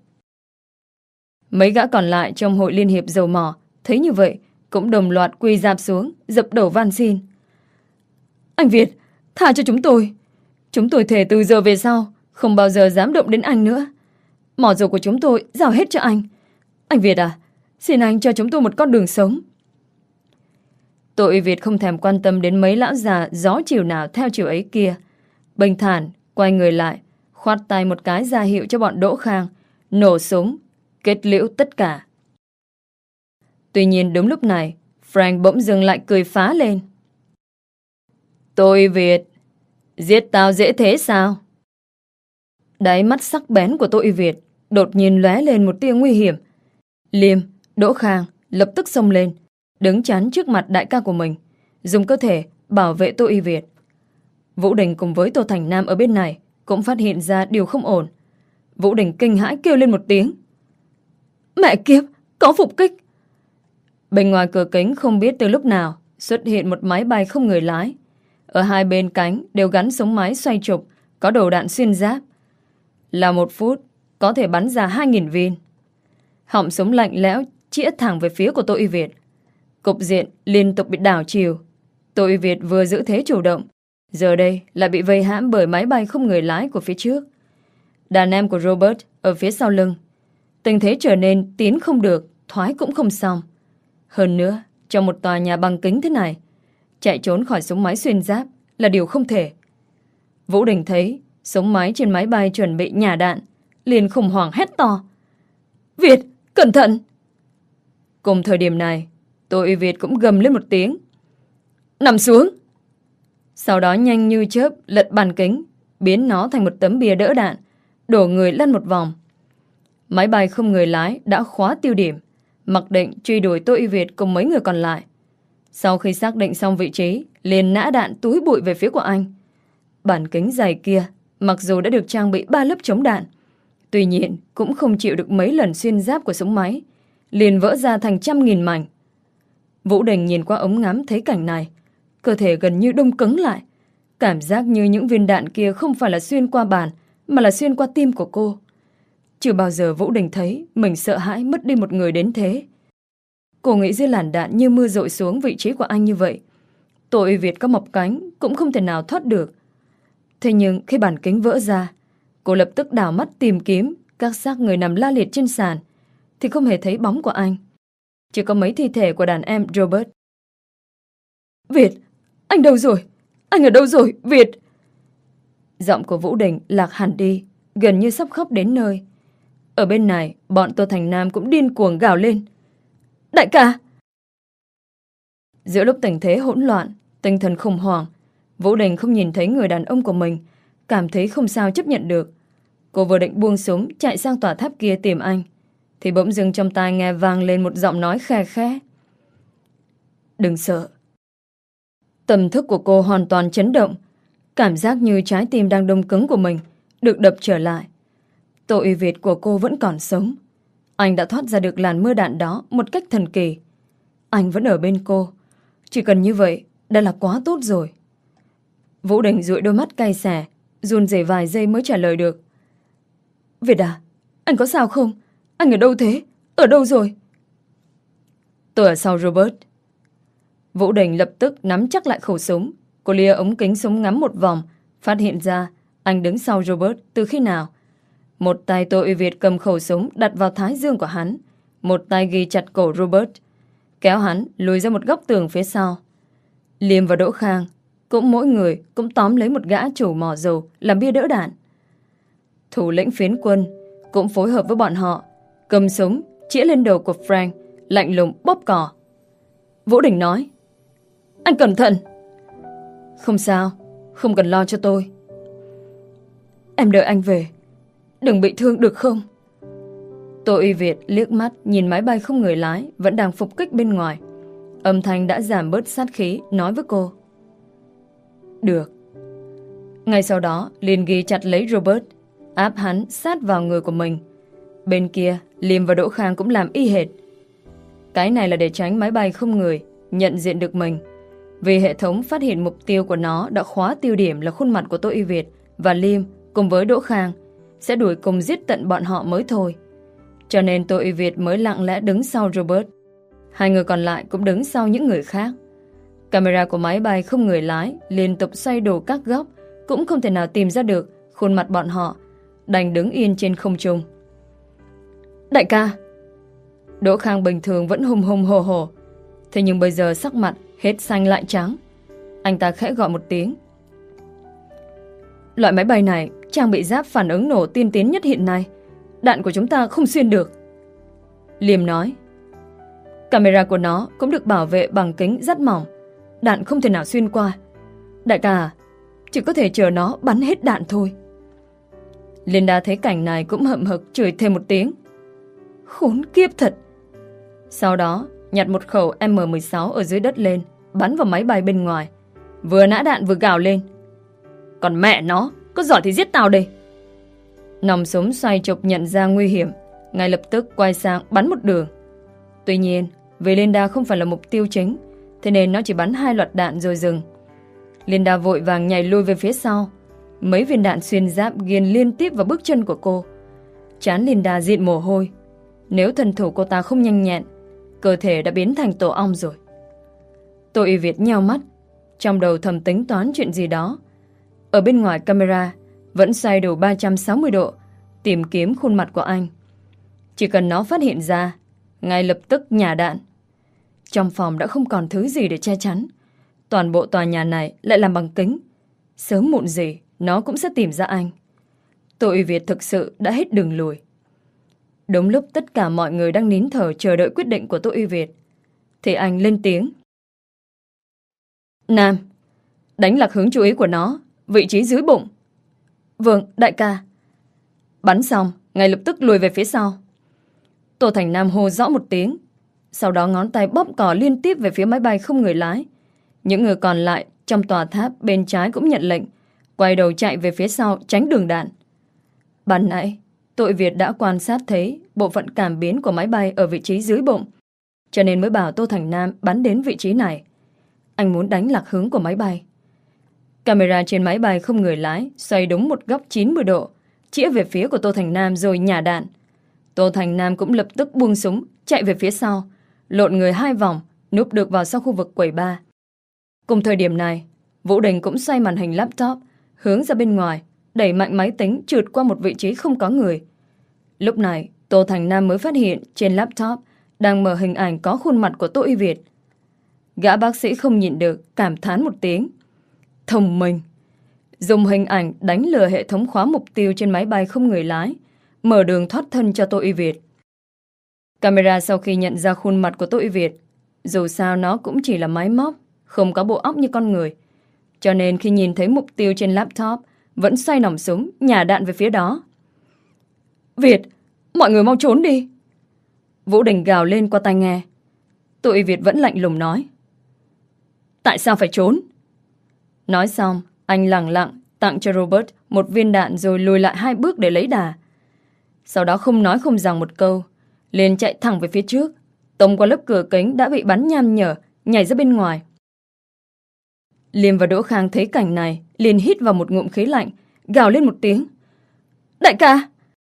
Mấy gã còn lại trong Hội Liên hiệp Dầu mỏ thấy như vậy cũng đồng loạt quỳ rạp xuống, dập đầu van xin. Anh Việt, tha cho chúng tôi. Chúng tôi thề từ giờ về sau không bao giờ dám động đến anh nữa. Mỏ dầu của chúng tôi giao hết cho anh. Anh Việt à, xin anh cho chúng tôi một con đường sống. Tô Uy Việt không thèm quan tâm đến mấy lão già gió chiều nào theo chiều ấy kia. Bình thản quay người lại, khoát tay một cái ra hiệu cho bọn Đỗ Khang nổ súng, kết liễu tất cả. Tuy nhiên đúng lúc này, Frank bỗng dừng lại cười phá lên. Tô Uy Việt, giết tao dễ thế sao? Đáy mắt sắc bén của Tô Uy Việt đột nhiên lóe lên một tia nguy hiểm. Liam, Đỗ Khang lập tức xông lên, đứng chắn trước mặt đại ca của mình, dùng cơ thể bảo vệ Tô Uy Việt. Vũ Đình cùng với Tô Thành Nam ở bên này cũng phát hiện ra điều không ổn. Vũ Đình kinh hãi kêu lên một tiếng. Mẹ kiếp, có phục kích! Bên ngoài cửa kính không biết từ lúc nào xuất hiện một máy bay không người lái. Ở hai bên cánh đều gắn súng máy xoay trục, có đầu đạn xuyên giáp. Là một phút có thể bắn ra hai nghìn viên. Họng súng lạnh lẽo chĩa thẳng về phía của Tô Uy Việt. Cục diện liên tục bị đảo chiều. Tô Uy Việt vừa giữ thế chủ động, giờ đây lại bị vây hãm bởi máy bay không người lái của phía trước. Đàn em của Robert ở phía sau lưng. Tình thế trở nên tiến không được, thoái cũng không xong. Hơn nữa, trong một tòa nhà bằng kính thế này, chạy trốn khỏi súng máy xuyên giáp là điều không thể. Vũ Đình thấy súng máy trên máy bay chuẩn bị nhả đạn, liền khủng hoảng hét to. Việt, cẩn thận! Cùng thời điểm này, Tô Uy Việt cũng gầm lên một tiếng. Nằm xuống! Sau đó nhanh như chớp lật bàn kính, biến nó thành một tấm bia đỡ đạn, đổ người lăn một vòng. Máy bay không người lái đã khóa tiêu điểm, mặc định truy đuổi Tô Uy Việt cùng mấy người còn lại. Sau khi xác định xong vị trí, liền nã đạn túi bụi về phía của anh. Bản kính dày kia, mặc dù đã được trang bị ba lớp chống đạn, Tuy nhiên cũng không chịu được mấy lần xuyên giáp của súng máy, liền vỡ ra thành trăm nghìn mảnh. Vũ Đình nhìn qua ống ngắm thấy cảnh này, cơ thể gần như đông cứng lại. Cảm giác như những viên đạn kia không phải là xuyên qua bàn, mà là xuyên qua tim của cô. Chưa bao giờ Vũ Đình thấy mình sợ hãi mất đi một người đến thế. Cô nghĩ dưới làn đạn như mưa dội xuống vị trí của anh như vậy, Tô Uy Việt có mọc cánh cũng không thể nào thoát được. Thế nhưng khi bản kính vỡ ra, cô lập tức đảo mắt tìm kiếm các xác người nằm la liệt trên sàn, thì không hề thấy bóng của anh. Chỉ có mấy thi thể của đàn em Robert. Việt, anh đâu rồi? Anh ở đâu rồi, Việt? Giọng của Vũ Đình lạc hẳn đi, gần như sắp khóc đến nơi. Ở bên này, bọn Tô Thành Nam cũng điên cuồng gào lên. Đại ca! Giữa lúc tình thế hỗn loạn, tinh thần khủng hoảng, Vũ Đình không nhìn thấy người đàn ông của mình, cảm thấy không sao chấp nhận được. Cô vừa định buông súng chạy sang tòa tháp kia tìm anh, thì bỗng dưng trong tai nghe vang lên một giọng nói khe khẽ. Đừng sợ. Tâm thức của cô hoàn toàn chấn động, cảm giác như trái tim đang đông cứng của mình được đập trở lại. Tô Uy Việt của cô vẫn còn sống. Anh đã thoát ra được làn mưa đạn đó một cách thần kỳ. Anh vẫn ở bên cô. Chỉ cần như vậy đã là quá tốt rồi. Vũ Đình dụi đôi mắt cay xè, run rẩy vài giây mới trả lời được. Việt à, anh có sao không? Anh ở đâu thế? Ở đâu rồi? Tôi ở sau Robert. Vũ Đình lập tức nắm chắc lại khẩu súng. Cô lia ống kính súng ngắm một vòng, phát hiện ra anh đứng sau Robert từ khi nào. Một tay Tô Uy Việt cầm khẩu súng đặt vào thái dương của hắn, một tay ghi chặt cổ Robert, kéo hắn lùi ra một góc tường phía sau. Liêm và Đỗ Khang cũng mỗi người cũng tóm lấy một gã chủ mỏ dầu làm bia đỡ đạn. Thủ lĩnh phiến quân cũng phối hợp với bọn họ, cầm súng chĩa lên đầu của Frank, lạnh lùng bóp cò. Vũ Đình nói, anh cẩn thận. Không sao, không cần lo cho tôi. Em đợi anh về, đừng bị thương được không? Tô Uy Việt liếc mắt nhìn máy bay không người lái vẫn đang phục kích bên ngoài. Âm thanh đã giảm bớt sát khí, nói với cô. Được. Ngay sau đó liền ghi chặt lấy Robert, áp hắn sát vào người của mình. Bên kia Liêm và Đỗ Khang cũng làm y hệt. Cái này là để tránh máy bay không người nhận diện được mình, vì hệ thống phát hiện mục tiêu của nó đã khóa tiêu điểm là khuôn mặt của Tô Uy Việt, và Liêm cùng với Đỗ Khang sẽ đuổi cùng giết tận bọn họ mới thôi. Cho nên Tô Uy Việt mới lặng lẽ đứng sau Robert. Hai người còn lại cũng đứng sau những người khác. Camera của máy bay không người lái liên tục xoay đồ các góc, cũng không thể nào tìm ra được khuôn mặt bọn họ, đành đứng yên trên không trung. Đại ca! Đỗ Khang bình thường vẫn hùng hùng hồ hồ, thế nhưng bây giờ sắc mặt hết xanh lại trắng. Anh ta khẽ gọi một tiếng. Loại máy bay này trang bị giáp phản ứng nổ tiên tiến nhất hiện nay, đạn của chúng ta không xuyên được. Liêm nói. Camera của nó cũng được bảo vệ bằng kính rất mỏng, đạn không thể nào xuyên qua. Đại ca à, chỉ có thể chờ nó bắn hết đạn thôi. Linda thấy cảnh này cũng hậm hực chửi thêm một tiếng. Khốn kiếp thật. Sau đó nhặt một khẩu M mười sáu ở dưới đất lên, bắn vào máy bay bên ngoài, vừa nã đạn vừa gào lên. Còn mẹ nó, có giỏi thì giết tao đây. Nòng súng xoay chụp nhận ra nguy hiểm, ngay lập tức quay sang bắn một đường. Tuy nhiên vì Linda không phải là mục tiêu chính, thế nên nó chỉ bắn hai loạt đạn rồi dừng. Linda vội vàng nhảy lui về phía sau. Mấy viên đạn xuyên giáp ghiền liên tiếp vào bước chân của cô. Trán Linda dịn mồ hôi. Nếu thần thủ cô ta không nhanh nhẹn, cơ thể đã biến thành tổ ong rồi. Tô Uy Việt nheo mắt, trong đầu thầm tính toán chuyện gì đó. Ở bên ngoài camera vẫn xoay đủ ba trăm sáu mươi độ, tìm kiếm khuôn mặt của anh. Chỉ cần nó phát hiện ra, ngay lập tức nhả đạn. Trong phòng đã không còn thứ gì để che chắn. Toàn bộ tòa nhà này lại làm bằng kính. Sớm muộn gì nó cũng sẽ tìm ra anh. Tô Uy Việt thực sự đã hết đường lùi. Đúng lúc tất cả mọi người đang nín thở chờ đợi quyết định của Tô Uy Việt, thì anh lên tiếng. Nam, đánh lạc hướng chú ý của nó, vị trí dưới bụng. Vâng, đại ca. Bắn xong, ngay lập tức lùi về phía sau. Tô Thành Nam hô rõ một tiếng, sau đó ngón tay bóp cò liên tiếp về phía máy bay không người lái. Những người còn lại trong tòa tháp bên trái cũng nhận lệnh, quay đầu chạy về phía sau tránh đường đạn. Ban nãy Tội Việt đã quan sát thấy bộ phận cảm biến của máy bay ở vị trí dưới bụng, cho nên mới bảo Tô Thành Nam bắn đến vị trí này. Anh muốn đánh lạc hướng của máy bay. Camera trên máy bay không người lái xoay đúng một góc chín mươi độ, chĩa về phía của Tô Thành Nam rồi nhả đạn. Tô Thành Nam cũng lập tức buông súng, chạy về phía sau, lộn người hai vòng, núp được vào sau khu vực quầy bar. Cùng thời điểm này, Vũ Đình cũng xoay màn hình laptop hướng ra bên ngoài, đẩy mạnh máy tính trượt qua một vị trí không có người. Lúc này, Tô Thành Nam mới phát hiện trên laptop đang mở hình ảnh có khuôn mặt của Tô Y Việt. Gã bác sĩ không nhịn được, cảm thán một tiếng. Thông minh! Dùng hình ảnh đánh lừa hệ thống khóa mục tiêu trên máy bay không người lái, mở đường thoát thân cho Tô Y Việt. Camera sau khi nhận ra khuôn mặt của Tô Y Việt, dù sao nó cũng chỉ là máy móc, không có bộ óc như con người, cho nên khi nhìn thấy mục tiêu trên laptop, vẫn xoay nòng súng, nhả đạn về phía đó. Việt, mọi người mau trốn đi! Vũ Đình gào lên qua tai nghe. Tô Y Việt vẫn lạnh lùng nói. Tại sao phải trốn? Nói xong, anh lẳng lặng tặng cho Robert một viên đạn rồi lùi lại hai bước để lấy đà. Sau đó không nói không rằng một câu, liền chạy thẳng về phía trước, tông qua lớp cửa kính đã bị bắn nham nhở, nhảy ra bên ngoài. Liêm và Đỗ Khang thấy cảnh này, liền hít vào một ngụm khí lạnh, gào lên một tiếng. Đại ca!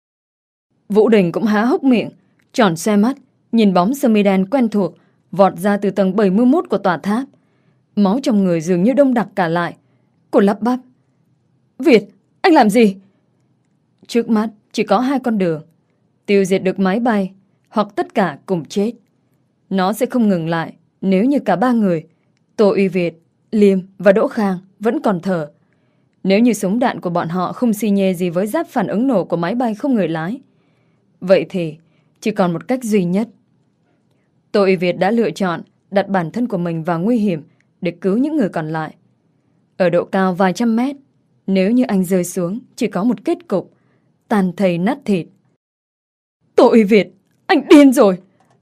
Vũ Đình cũng há hốc miệng, tròn xoe mắt, nhìn bóng sơ mi đen quen thuộc vọt ra từ tầng bảy mươi mốt của tòa tháp. Máu trong người dường như đông đặc cả lại. Cô lắp bắp. Việt, anh làm gì? Trước mắt chỉ có hai con đường. Tiêu diệt được máy bay, hoặc tất cả cùng chết. Nó sẽ không ngừng lại nếu như cả ba người, Tô Uy Việt, Liêm và Đỗ Khang vẫn còn thở. Nếu như súng đạn của bọn họ không xi nhê gì với giáp phản ứng nổ của máy bay không người lái, vậy thì chỉ còn một cách duy nhất. Tô Y Việt đã lựa chọn đặt bản thân của mình vào nguy hiểm để cứu những người còn lại. Ở độ cao vài trăm mét, nếu như anh rơi xuống, chỉ có một kết cục tàn thây nát thịt. Tô Y Việt, anh điên rồi!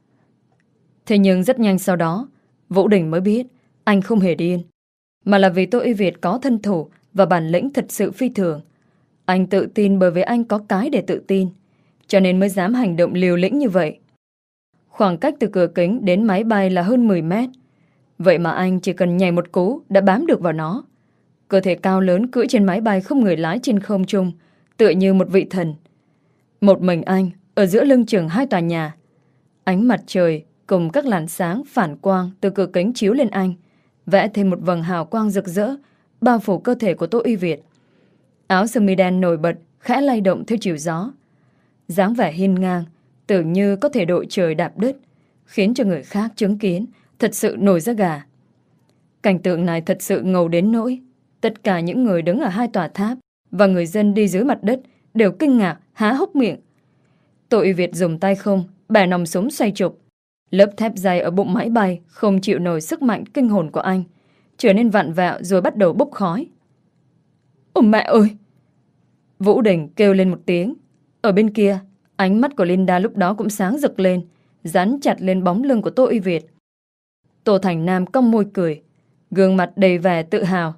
Thế nhưng rất nhanh sau đó, Vũ Đình mới biết anh không hề điên, mà là vì Tô Y Việt có thân thủ và bản lĩnh thật sự phi thường. Anh tự tin bởi vì anh có cái để tự tin, cho nên mới dám hành động liều lĩnh như vậy. Khoảng cách từ cửa kính đến máy bay là hơn mười mét. Vậy mà anh chỉ cần nhảy một cú đã bám được vào nó. Cơ thể cao lớn cưỡi trên máy bay không người lái trên không trung, tựa như một vị thần. Một mình anh ở giữa lưng chừng hai tòa nhà. Ánh mặt trời cùng các làn sáng phản quang từ cửa kính chiếu lên anh, vẽ thêm một vầng hào quang rực rỡ bao phủ cơ thể của Tô Y Việt. Áo sơ mi đen nổi bật, khẽ lay động theo chiều gió. Dáng vẻ hiên ngang, tưởng như có thể đội trời đạp đất, khiến cho người khác chứng kiến thật sự nổi da gà. Cảnh tượng này thật sự ngầu đến nỗi tất cả những người đứng ở hai tòa tháp và người dân đi dưới mặt đất đều kinh ngạc, há hốc miệng. Tô Y Việt dùng tay không bẻ nòng súng xoay trục. Lớp thép dày ở bụng máy bay không chịu nổi sức mạnh kinh hồn của anh, trở nên vặn vẹo rồi bắt đầu bốc khói. Ôi mẹ ơi! Vũ Đình kêu lên một tiếng. Ở bên kia, ánh mắt của Linda lúc đó cũng sáng rực lên, dán chặt lên bóng lưng của Tô Y Việt. Tô Thành Nam cong môi cười, gương mặt đầy vẻ tự hào.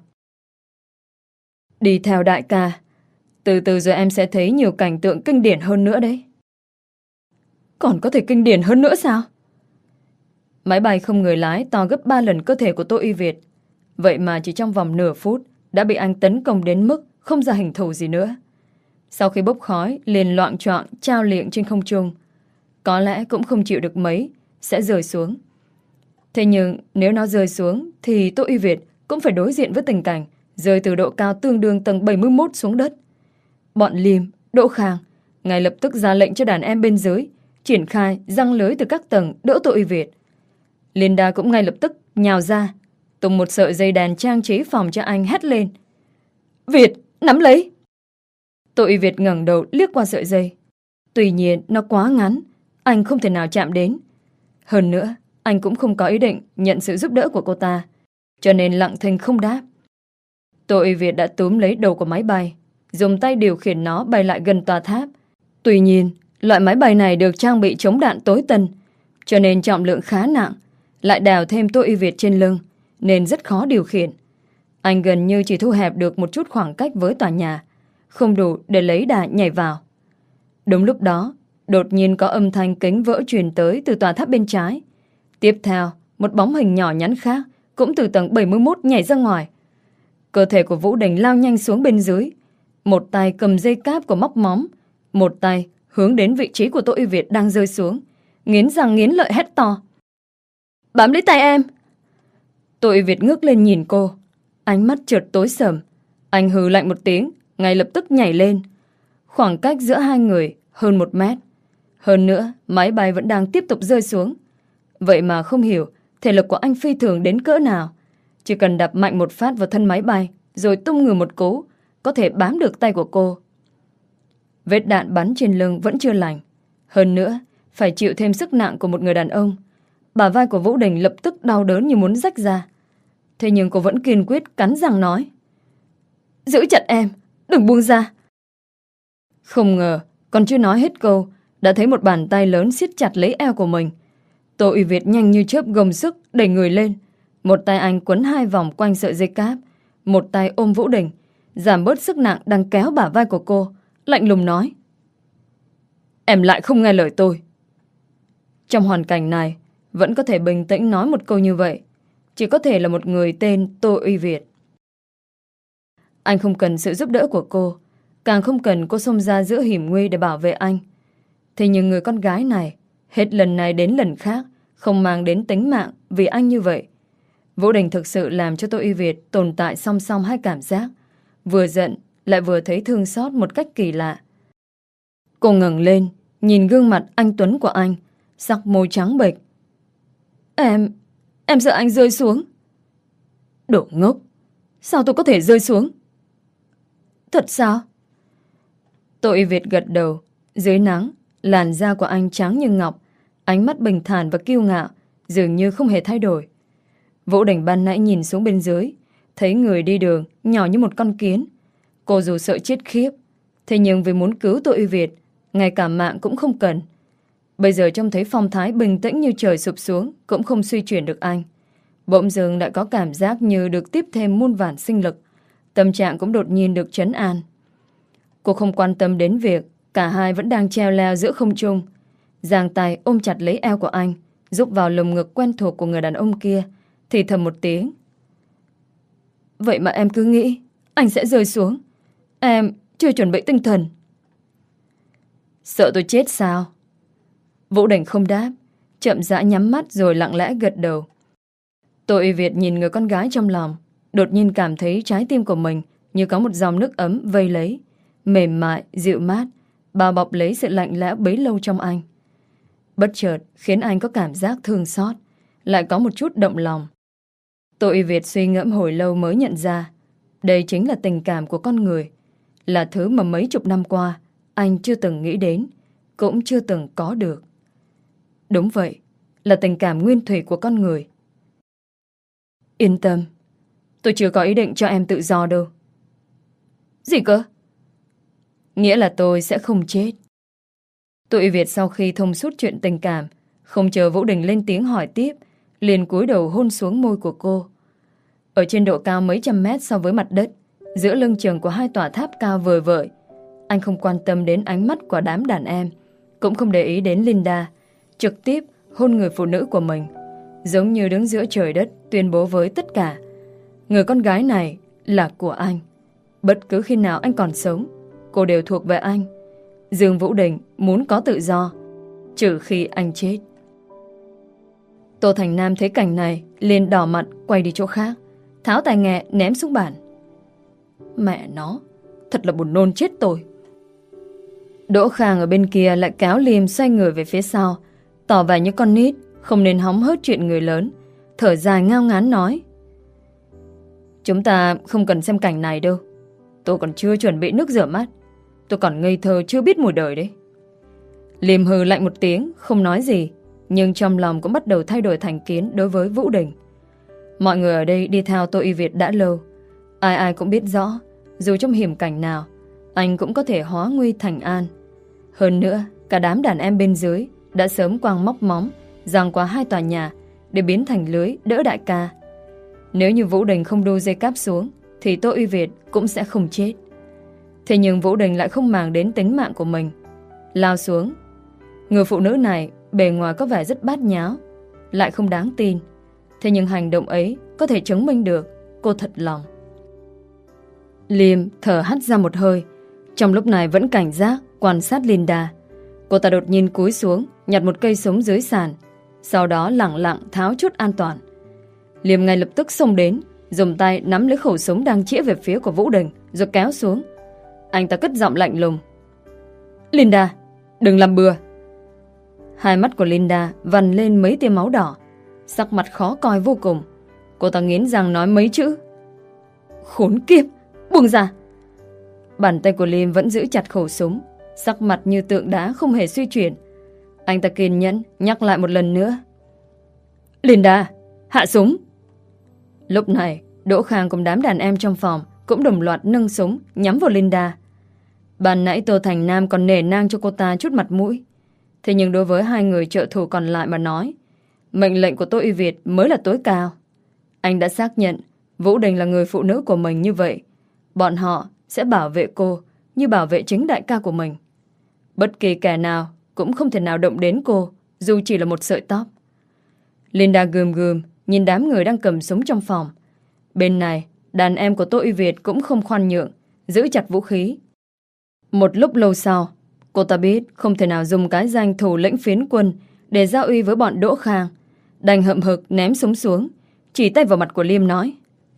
Đi theo đại ca, từ từ rồi em sẽ thấy nhiều cảnh tượng kinh điển hơn nữa đấy. Còn có thể kinh điển hơn nữa sao? Máy bay không người lái to gấp ba lần cơ thể của Tô Y Việt. Vậy mà chỉ trong vòng nửa phút đã bị anh tấn công đến mức không ra hình thù gì nữa. Sau khi bốc khói, liền loạng choạng trao liệng trên không trung. Có lẽ cũng không chịu được mấy, sẽ rơi xuống. Thế nhưng nếu nó rơi xuống thì Tô Y Việt cũng phải đối diện với tình cảnh rơi từ độ cao tương đương tầng bảy mươi mốt xuống đất. Bọn Liêm, Đỗ Khang ngay lập tức ra lệnh cho đàn em bên dưới triển khai giăng lưới từ các tầng đỡ Tô Y Việt. Linda cũng ngay lập tức nhào ra, tung một sợi dây đàn trang trí phòng cho anh, hét lên. Việt, nắm lấy! Tô Y Việt ngẩng đầu liếc qua sợi dây. Tuy nhiên nó quá ngắn, anh không thể nào chạm đến. Hơn nữa, anh cũng không có ý định nhận sự giúp đỡ của cô ta, cho nên lặng thinh không đáp. Tô Y Việt đã túm lấy đầu của máy bay, dùng tay điều khiển nó bay lại gần tòa tháp. Tuy nhiên, loại máy bay này được trang bị chống đạn tối tân, cho nên trọng lượng khá nặng, lại đào thêm Tô Y Việt trên lưng, nên rất khó điều khiển. Anh gần như chỉ thu hẹp được một chút khoảng cách với tòa nhà, không đủ để lấy đà nhảy vào. Đúng lúc đó, đột nhiên có âm thanh kính vỡ truyền tới từ tòa tháp bên trái. Tiếp theo, một bóng hình nhỏ nhắn khác cũng từ tầng bảy mươi mốt nhảy ra ngoài. Cơ thể của Vũ Đình lao nhanh xuống bên dưới. Một tay cầm dây cáp của móc móng, một tay hướng đến vị trí của Tô Uy Việt đang rơi xuống, nghiến răng nghiến lợi hét to: "Bám lấy tay em!" Tô Uy Việt ngước lên nhìn cô, ánh mắt chợt tối sầm. Anh hừ lạnh một tiếng, ngay lập tức nhảy lên. Khoảng cách giữa hai người hơn một mét. Hơn nữa, máy bay vẫn đang tiếp tục rơi xuống. Vậy mà không hiểu thể lực của anh phi thường đến cỡ nào. Chỉ cần đập mạnh một phát vào thân máy bay, rồi tung người một cú, có thể bám được tay của cô. Vết đạn bắn trên lưng vẫn chưa lành. Hơn nữa, phải chịu thêm sức nặng của một người đàn ông. Bả vai của Vũ Đình lập tức đau đớn như muốn rách ra. Thế nhưng cô vẫn kiên quyết cắn răng nói: "Giữ chặt em, đừng buông ra." Không ngờ, còn chưa nói hết câu, đã thấy một bàn tay lớn siết chặt lấy eo của mình. Tô Uy Việt nhanh như chớp gồng sức đẩy người lên. Một tay anh quấn hai vòng quanh sợi dây cáp, một tay ôm Vũ Đình, giảm bớt sức nặng đang kéo bả vai của cô, lạnh lùng nói: "Em lại không nghe lời tôi." Trong hoàn cảnh này, vẫn có thể bình tĩnh nói một câu như vậy, chỉ có thể là một người tên Tô Uy Việt. Anh không cần sự giúp đỡ của cô, càng không cần cô xông ra giữa hiểm nguy để bảo vệ anh. Thế nhưng người con gái này, hết lần này đến lần khác, không mang đến tính mạng vì anh như vậy. Vũ Đình thực sự làm cho Tô Uy Việt tồn tại song song hai cảm giác, vừa giận lại vừa thấy thương xót một cách kỳ lạ. Cô ngẩng lên, nhìn gương mặt anh tuấn của anh, sắc môi trắng bệch. Em, em sợ anh rơi xuống." "Đồ ngốc, sao tôi có thể rơi xuống?" "Thật sao?" Tô Uy Việt gật đầu. Dưới nắng, làn da của anh trắng như ngọc, ánh mắt bình thản và kiêu ngạo dường như không hề thay đổi. Vũ Đình ban nãy nhìn xuống bên dưới, thấy người đi đường nhỏ như một con kiến. Cô dù sợ chết khiếp, thế nhưng vì muốn cứu Tô Uy Việt, ngay cả mạng cũng không cần. Bây giờ trông thấy phong thái bình tĩnh như trời sụp xuống, cũng không suy chuyển được anh. Bỗng dưng lại có cảm giác như được tiếp thêm muôn vàn sinh lực. Tâm trạng cũng đột nhiên được trấn an. Cô không quan tâm đến việc cả hai vẫn đang treo leo giữa không trung. Giang tay ôm chặt lấy eo của anh, giúp vào lồng ngực quen thuộc của người đàn ông kia, thì thầm một tiếng: "Vậy mà em cứ nghĩ anh sẽ rơi xuống. Em chưa chuẩn bị tinh thần." "Sợ tôi chết sao?" Vũ Đình không đáp, chậm rãi nhắm mắt rồi lặng lẽ gật đầu. Tô Uy Việt nhìn người con gái trong lòng, đột nhiên cảm thấy trái tim của mình như có một dòng nước ấm vây lấy, mềm mại, dịu mát, bao bọc lấy sự lạnh lẽo bấy lâu trong anh. Bất chợt khiến anh có cảm giác thương xót, lại có một chút động lòng. Tô Uy Việt suy ngẫm hồi lâu mới nhận ra, đây chính là tình cảm của con người, là thứ mà mấy chục năm qua anh chưa từng nghĩ đến, cũng chưa từng có được. Đúng vậy, là tình cảm nguyên thủy của con người. "Yên tâm, tôi chưa có ý định cho em tự do đâu." "Gì cơ?" "Nghĩa là tôi sẽ không chết." Tô Uy Việt sau khi thông suốt chuyện tình cảm, không chờ Vũ Đình lên tiếng hỏi tiếp, liền cúi đầu hôn xuống môi của cô. Ở trên độ cao mấy trăm mét so với mặt đất, giữa lưng chừng của hai tòa tháp cao vời vợi, anh không quan tâm đến ánh mắt của đám đàn em, cũng không để ý đến Linda, trực tiếp hôn người phụ nữ của mình, giống như đứng giữa trời đất tuyên bố với tất cả: người con gái này là của anh. Bất cứ khi nào anh còn sống, cô đều thuộc về anh. Dương Vũ Đình muốn có tự do, trừ khi anh chết. Tô Thành Nam thấy cảnh này liền đỏ mặt quay đi chỗ khác, tháo tai nghe ném xuống bàn. Mẹ nó, thật là buồn nôn chết tôi. Đỗ Khang ở bên kia lại cáo Liêm xoay người về phía sau, tỏ vẻ như con nít, không nên hóng hớt chuyện người lớn, thở dài ngao ngán nói: "Chúng ta không cần xem cảnh này đâu. Tôi còn chưa chuẩn bị nước rửa mắt. Tôi còn ngây thơ chưa biết mùi đời đấy." Liêm hừ lạnh một tiếng, không nói gì, nhưng trong lòng cũng bắt đầu thay đổi thành kiến đối với Vũ Đình. Mọi người ở đây đi theo Tô Uy Việt đã lâu, ai ai cũng biết rõ, dù trong hiểm cảnh nào, anh cũng có thể hóa nguy thành an. Hơn nữa, cả đám đàn em bên dưới đã sớm quăng móc móng giằng qua hai tòa nhà để biến thành lưới đỡ đại ca. Nếu như Vũ Đình không đu dây cáp xuống, thì Tô Uy Việt cũng sẽ không chết. Thế nhưng Vũ Đình lại không màng đến tính mạng của mình. lao xuống. Người phụ nữ này bề ngoài có vẻ rất bát nháo, lại không đáng tin. Thế nhưng hành động ấy có thể chứng minh được cô thật lòng. Liam thở hắt ra một hơi. Trong lúc này vẫn cảnh giác quan sát Linda. Cô ta đột nhiên cúi xuống, nhặt một cây súng dưới sàn, sau đó lẳng lặng tháo chốt an toàn. Liam ngay lập tức xông đến, dùng tay nắm lấy khẩu súng đang chĩa về phía của Vũ Đình, rồi kéo xuống. Anh ta cất giọng lạnh lùng: Linda, đừng làm bừa. Hai mắt của Linda vằn lên mấy tia máu đỏ, sắc mặt khó coi vô cùng. Cô ta nghiến răng nói mấy chữ: Khốn kiếp, buông ra. Bàn tay của Liam vẫn giữ chặt khẩu súng, sắc mặt như tượng đá không hề suy chuyển. Anh ta kiên nhẫn nhắc lại một lần nữa: Linda, hạ súng. Lúc này Đỗ Khang cùng đám đàn em trong phòng cũng đồng loạt nâng súng nhắm vào Linda. Ban nãy Tô Thành Nam còn nể nang cho cô ta chút mặt mũi, thế nhưng đối với hai người trợ thủ còn lại mà nói, mệnh lệnh của Tô Y Việt mới là tối cao. Anh đã xác nhận Vũ Đình là người phụ nữ của mình như vậy, bọn họ sẽ bảo vệ cô như bảo vệ chính đại ca của mình. Bất kỳ kẻ nào cũng không thể nào động đến cô, dù chỉ là một sợi tóc. Linda gườm gườm nhìn đám người đang cầm súng trong phòng. Bên này, đàn em của Tô Y Việt cũng không khoan nhượng, giữ chặt vũ khí. Một lúc lâu sau, cô ta biết không thể nào dùng cái danh thủ lĩnh phiến quân để giao uy với bọn Đỗ Khang, đành hậm hực ném súng xuống, chỉ tay vào mặt của Liam nói: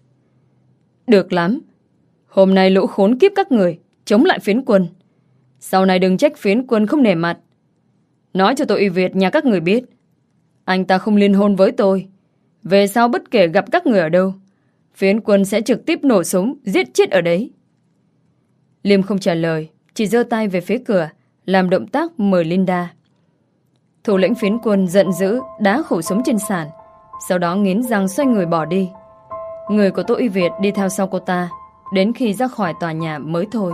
Được lắm, hôm nay lũ khốn kiếp các người chống lại phiến quân, sau này đừng trách phiến quân không nể mặt. Nói cho Tô Y Việt nhà các người biết, anh ta không liên hôn với tôi. Về sau bất kể gặp các người ở đâu, phiến quân sẽ trực tiếp nổ súng giết chết ở đấy. Liam không trả lời, chỉ giơ tay về phía cửa, làm động tác mời Linda. Thủ lĩnh phiến quân giận dữ đá khẩu súng trên sàn, sau đó nghiến răng xoay người bỏ đi. Người của Tô Y Việt đi theo sau cô ta đến khi ra khỏi tòa nhà mới thôi.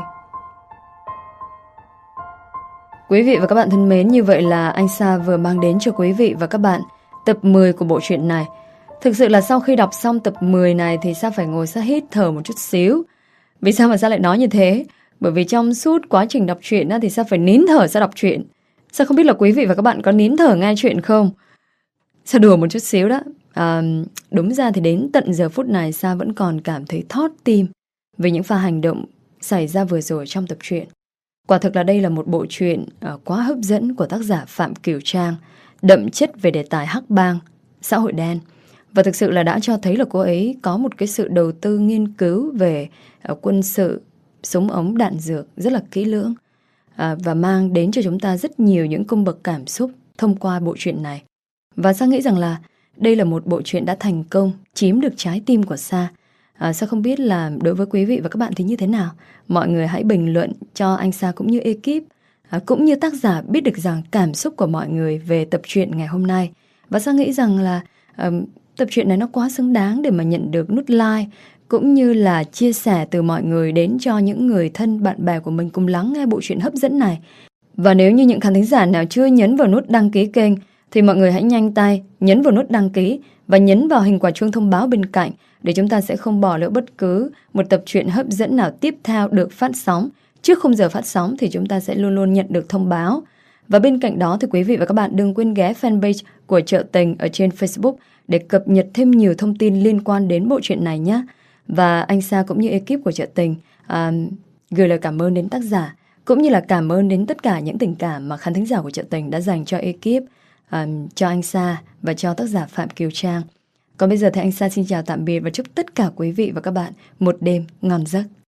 Quý vị và các bạn thân mến, như vậy là anh Sa vừa mang đến cho quý vị và các bạn tập mười của bộ truyện này. Thực sự là sau khi đọc xong tập mười này thì Sa phải ngồi Sa hít thở một chút xíu. Vì sao mà Sa lại nói như thế? Bởi vì trong suốt quá trình đọc truyện thì Sa phải nín thở Sa đọc truyện. Sa không biết là quý vị và các bạn có nín thở nghe truyện không? Sa đùa một chút xíu đó. À, đúng ra thì đến tận giờ phút này Sa vẫn còn cảm thấy thót tim vì những pha hành động xảy ra vừa rồi trong tập truyện. Quả thực là đây là một bộ truyện uh, quá hấp dẫn của tác giả Phạm Kiều Trang, đậm chất về đề tài hắc bang, xã hội đen. Và thực sự là đã cho thấy là cô ấy có một cái sự đầu tư nghiên cứu về uh, quân sự, súng ống, đạn dược rất là kỹ lưỡng, uh, và mang đến cho chúng ta rất nhiều những cung bậc cảm xúc thông qua bộ truyện này. Và Sa nghĩ rằng là đây là một bộ truyện đã thành công chiếm được trái tim của Sa. À, Sa không biết là đối với quý vị và các bạn thì như thế nào. Mọi người hãy bình luận cho anh Sa cũng như ekip, à, cũng như tác giả biết được rằng cảm xúc của mọi người về tập truyện ngày hôm nay. Và Sa nghĩ rằng là uh, tập truyện này nó quá xứng đáng để mà nhận được nút like, cũng như là chia sẻ từ mọi người đến cho những người thân bạn bè của mình cùng lắng nghe bộ truyện hấp dẫn này. Và nếu như những khán thính giả nào chưa nhấn vào nút đăng ký kênh thì mọi người hãy nhanh tay nhấn vào nút đăng ký và nhấn vào hình quả chuông thông báo bên cạnh để chúng ta sẽ không bỏ lỡ bất cứ một tập truyện hấp dẫn nào tiếp theo được phát sóng. Trước khung giờ phát sóng thì chúng ta sẽ luôn luôn nhận được thông báo. Và bên cạnh đó thì quý vị và các bạn đừng quên ghé fanpage của Chợ Tình ở trên Facebook để cập nhật thêm nhiều thông tin liên quan đến bộ truyện này nhé. Và anh Sa cũng như ekip của Chợ Tình à, gửi lời cảm ơn đến tác giả, cũng như là cảm ơn đến tất cả những tình cảm mà khán thính giả của Chợ Tình đã dành cho ekip, à, cho anh Sa và cho tác giả Phạm Kiều Trang. Còn bây giờ thì anh Sa xin chào tạm biệt và chúc tất cả quý vị và các bạn một đêm ngon giấc.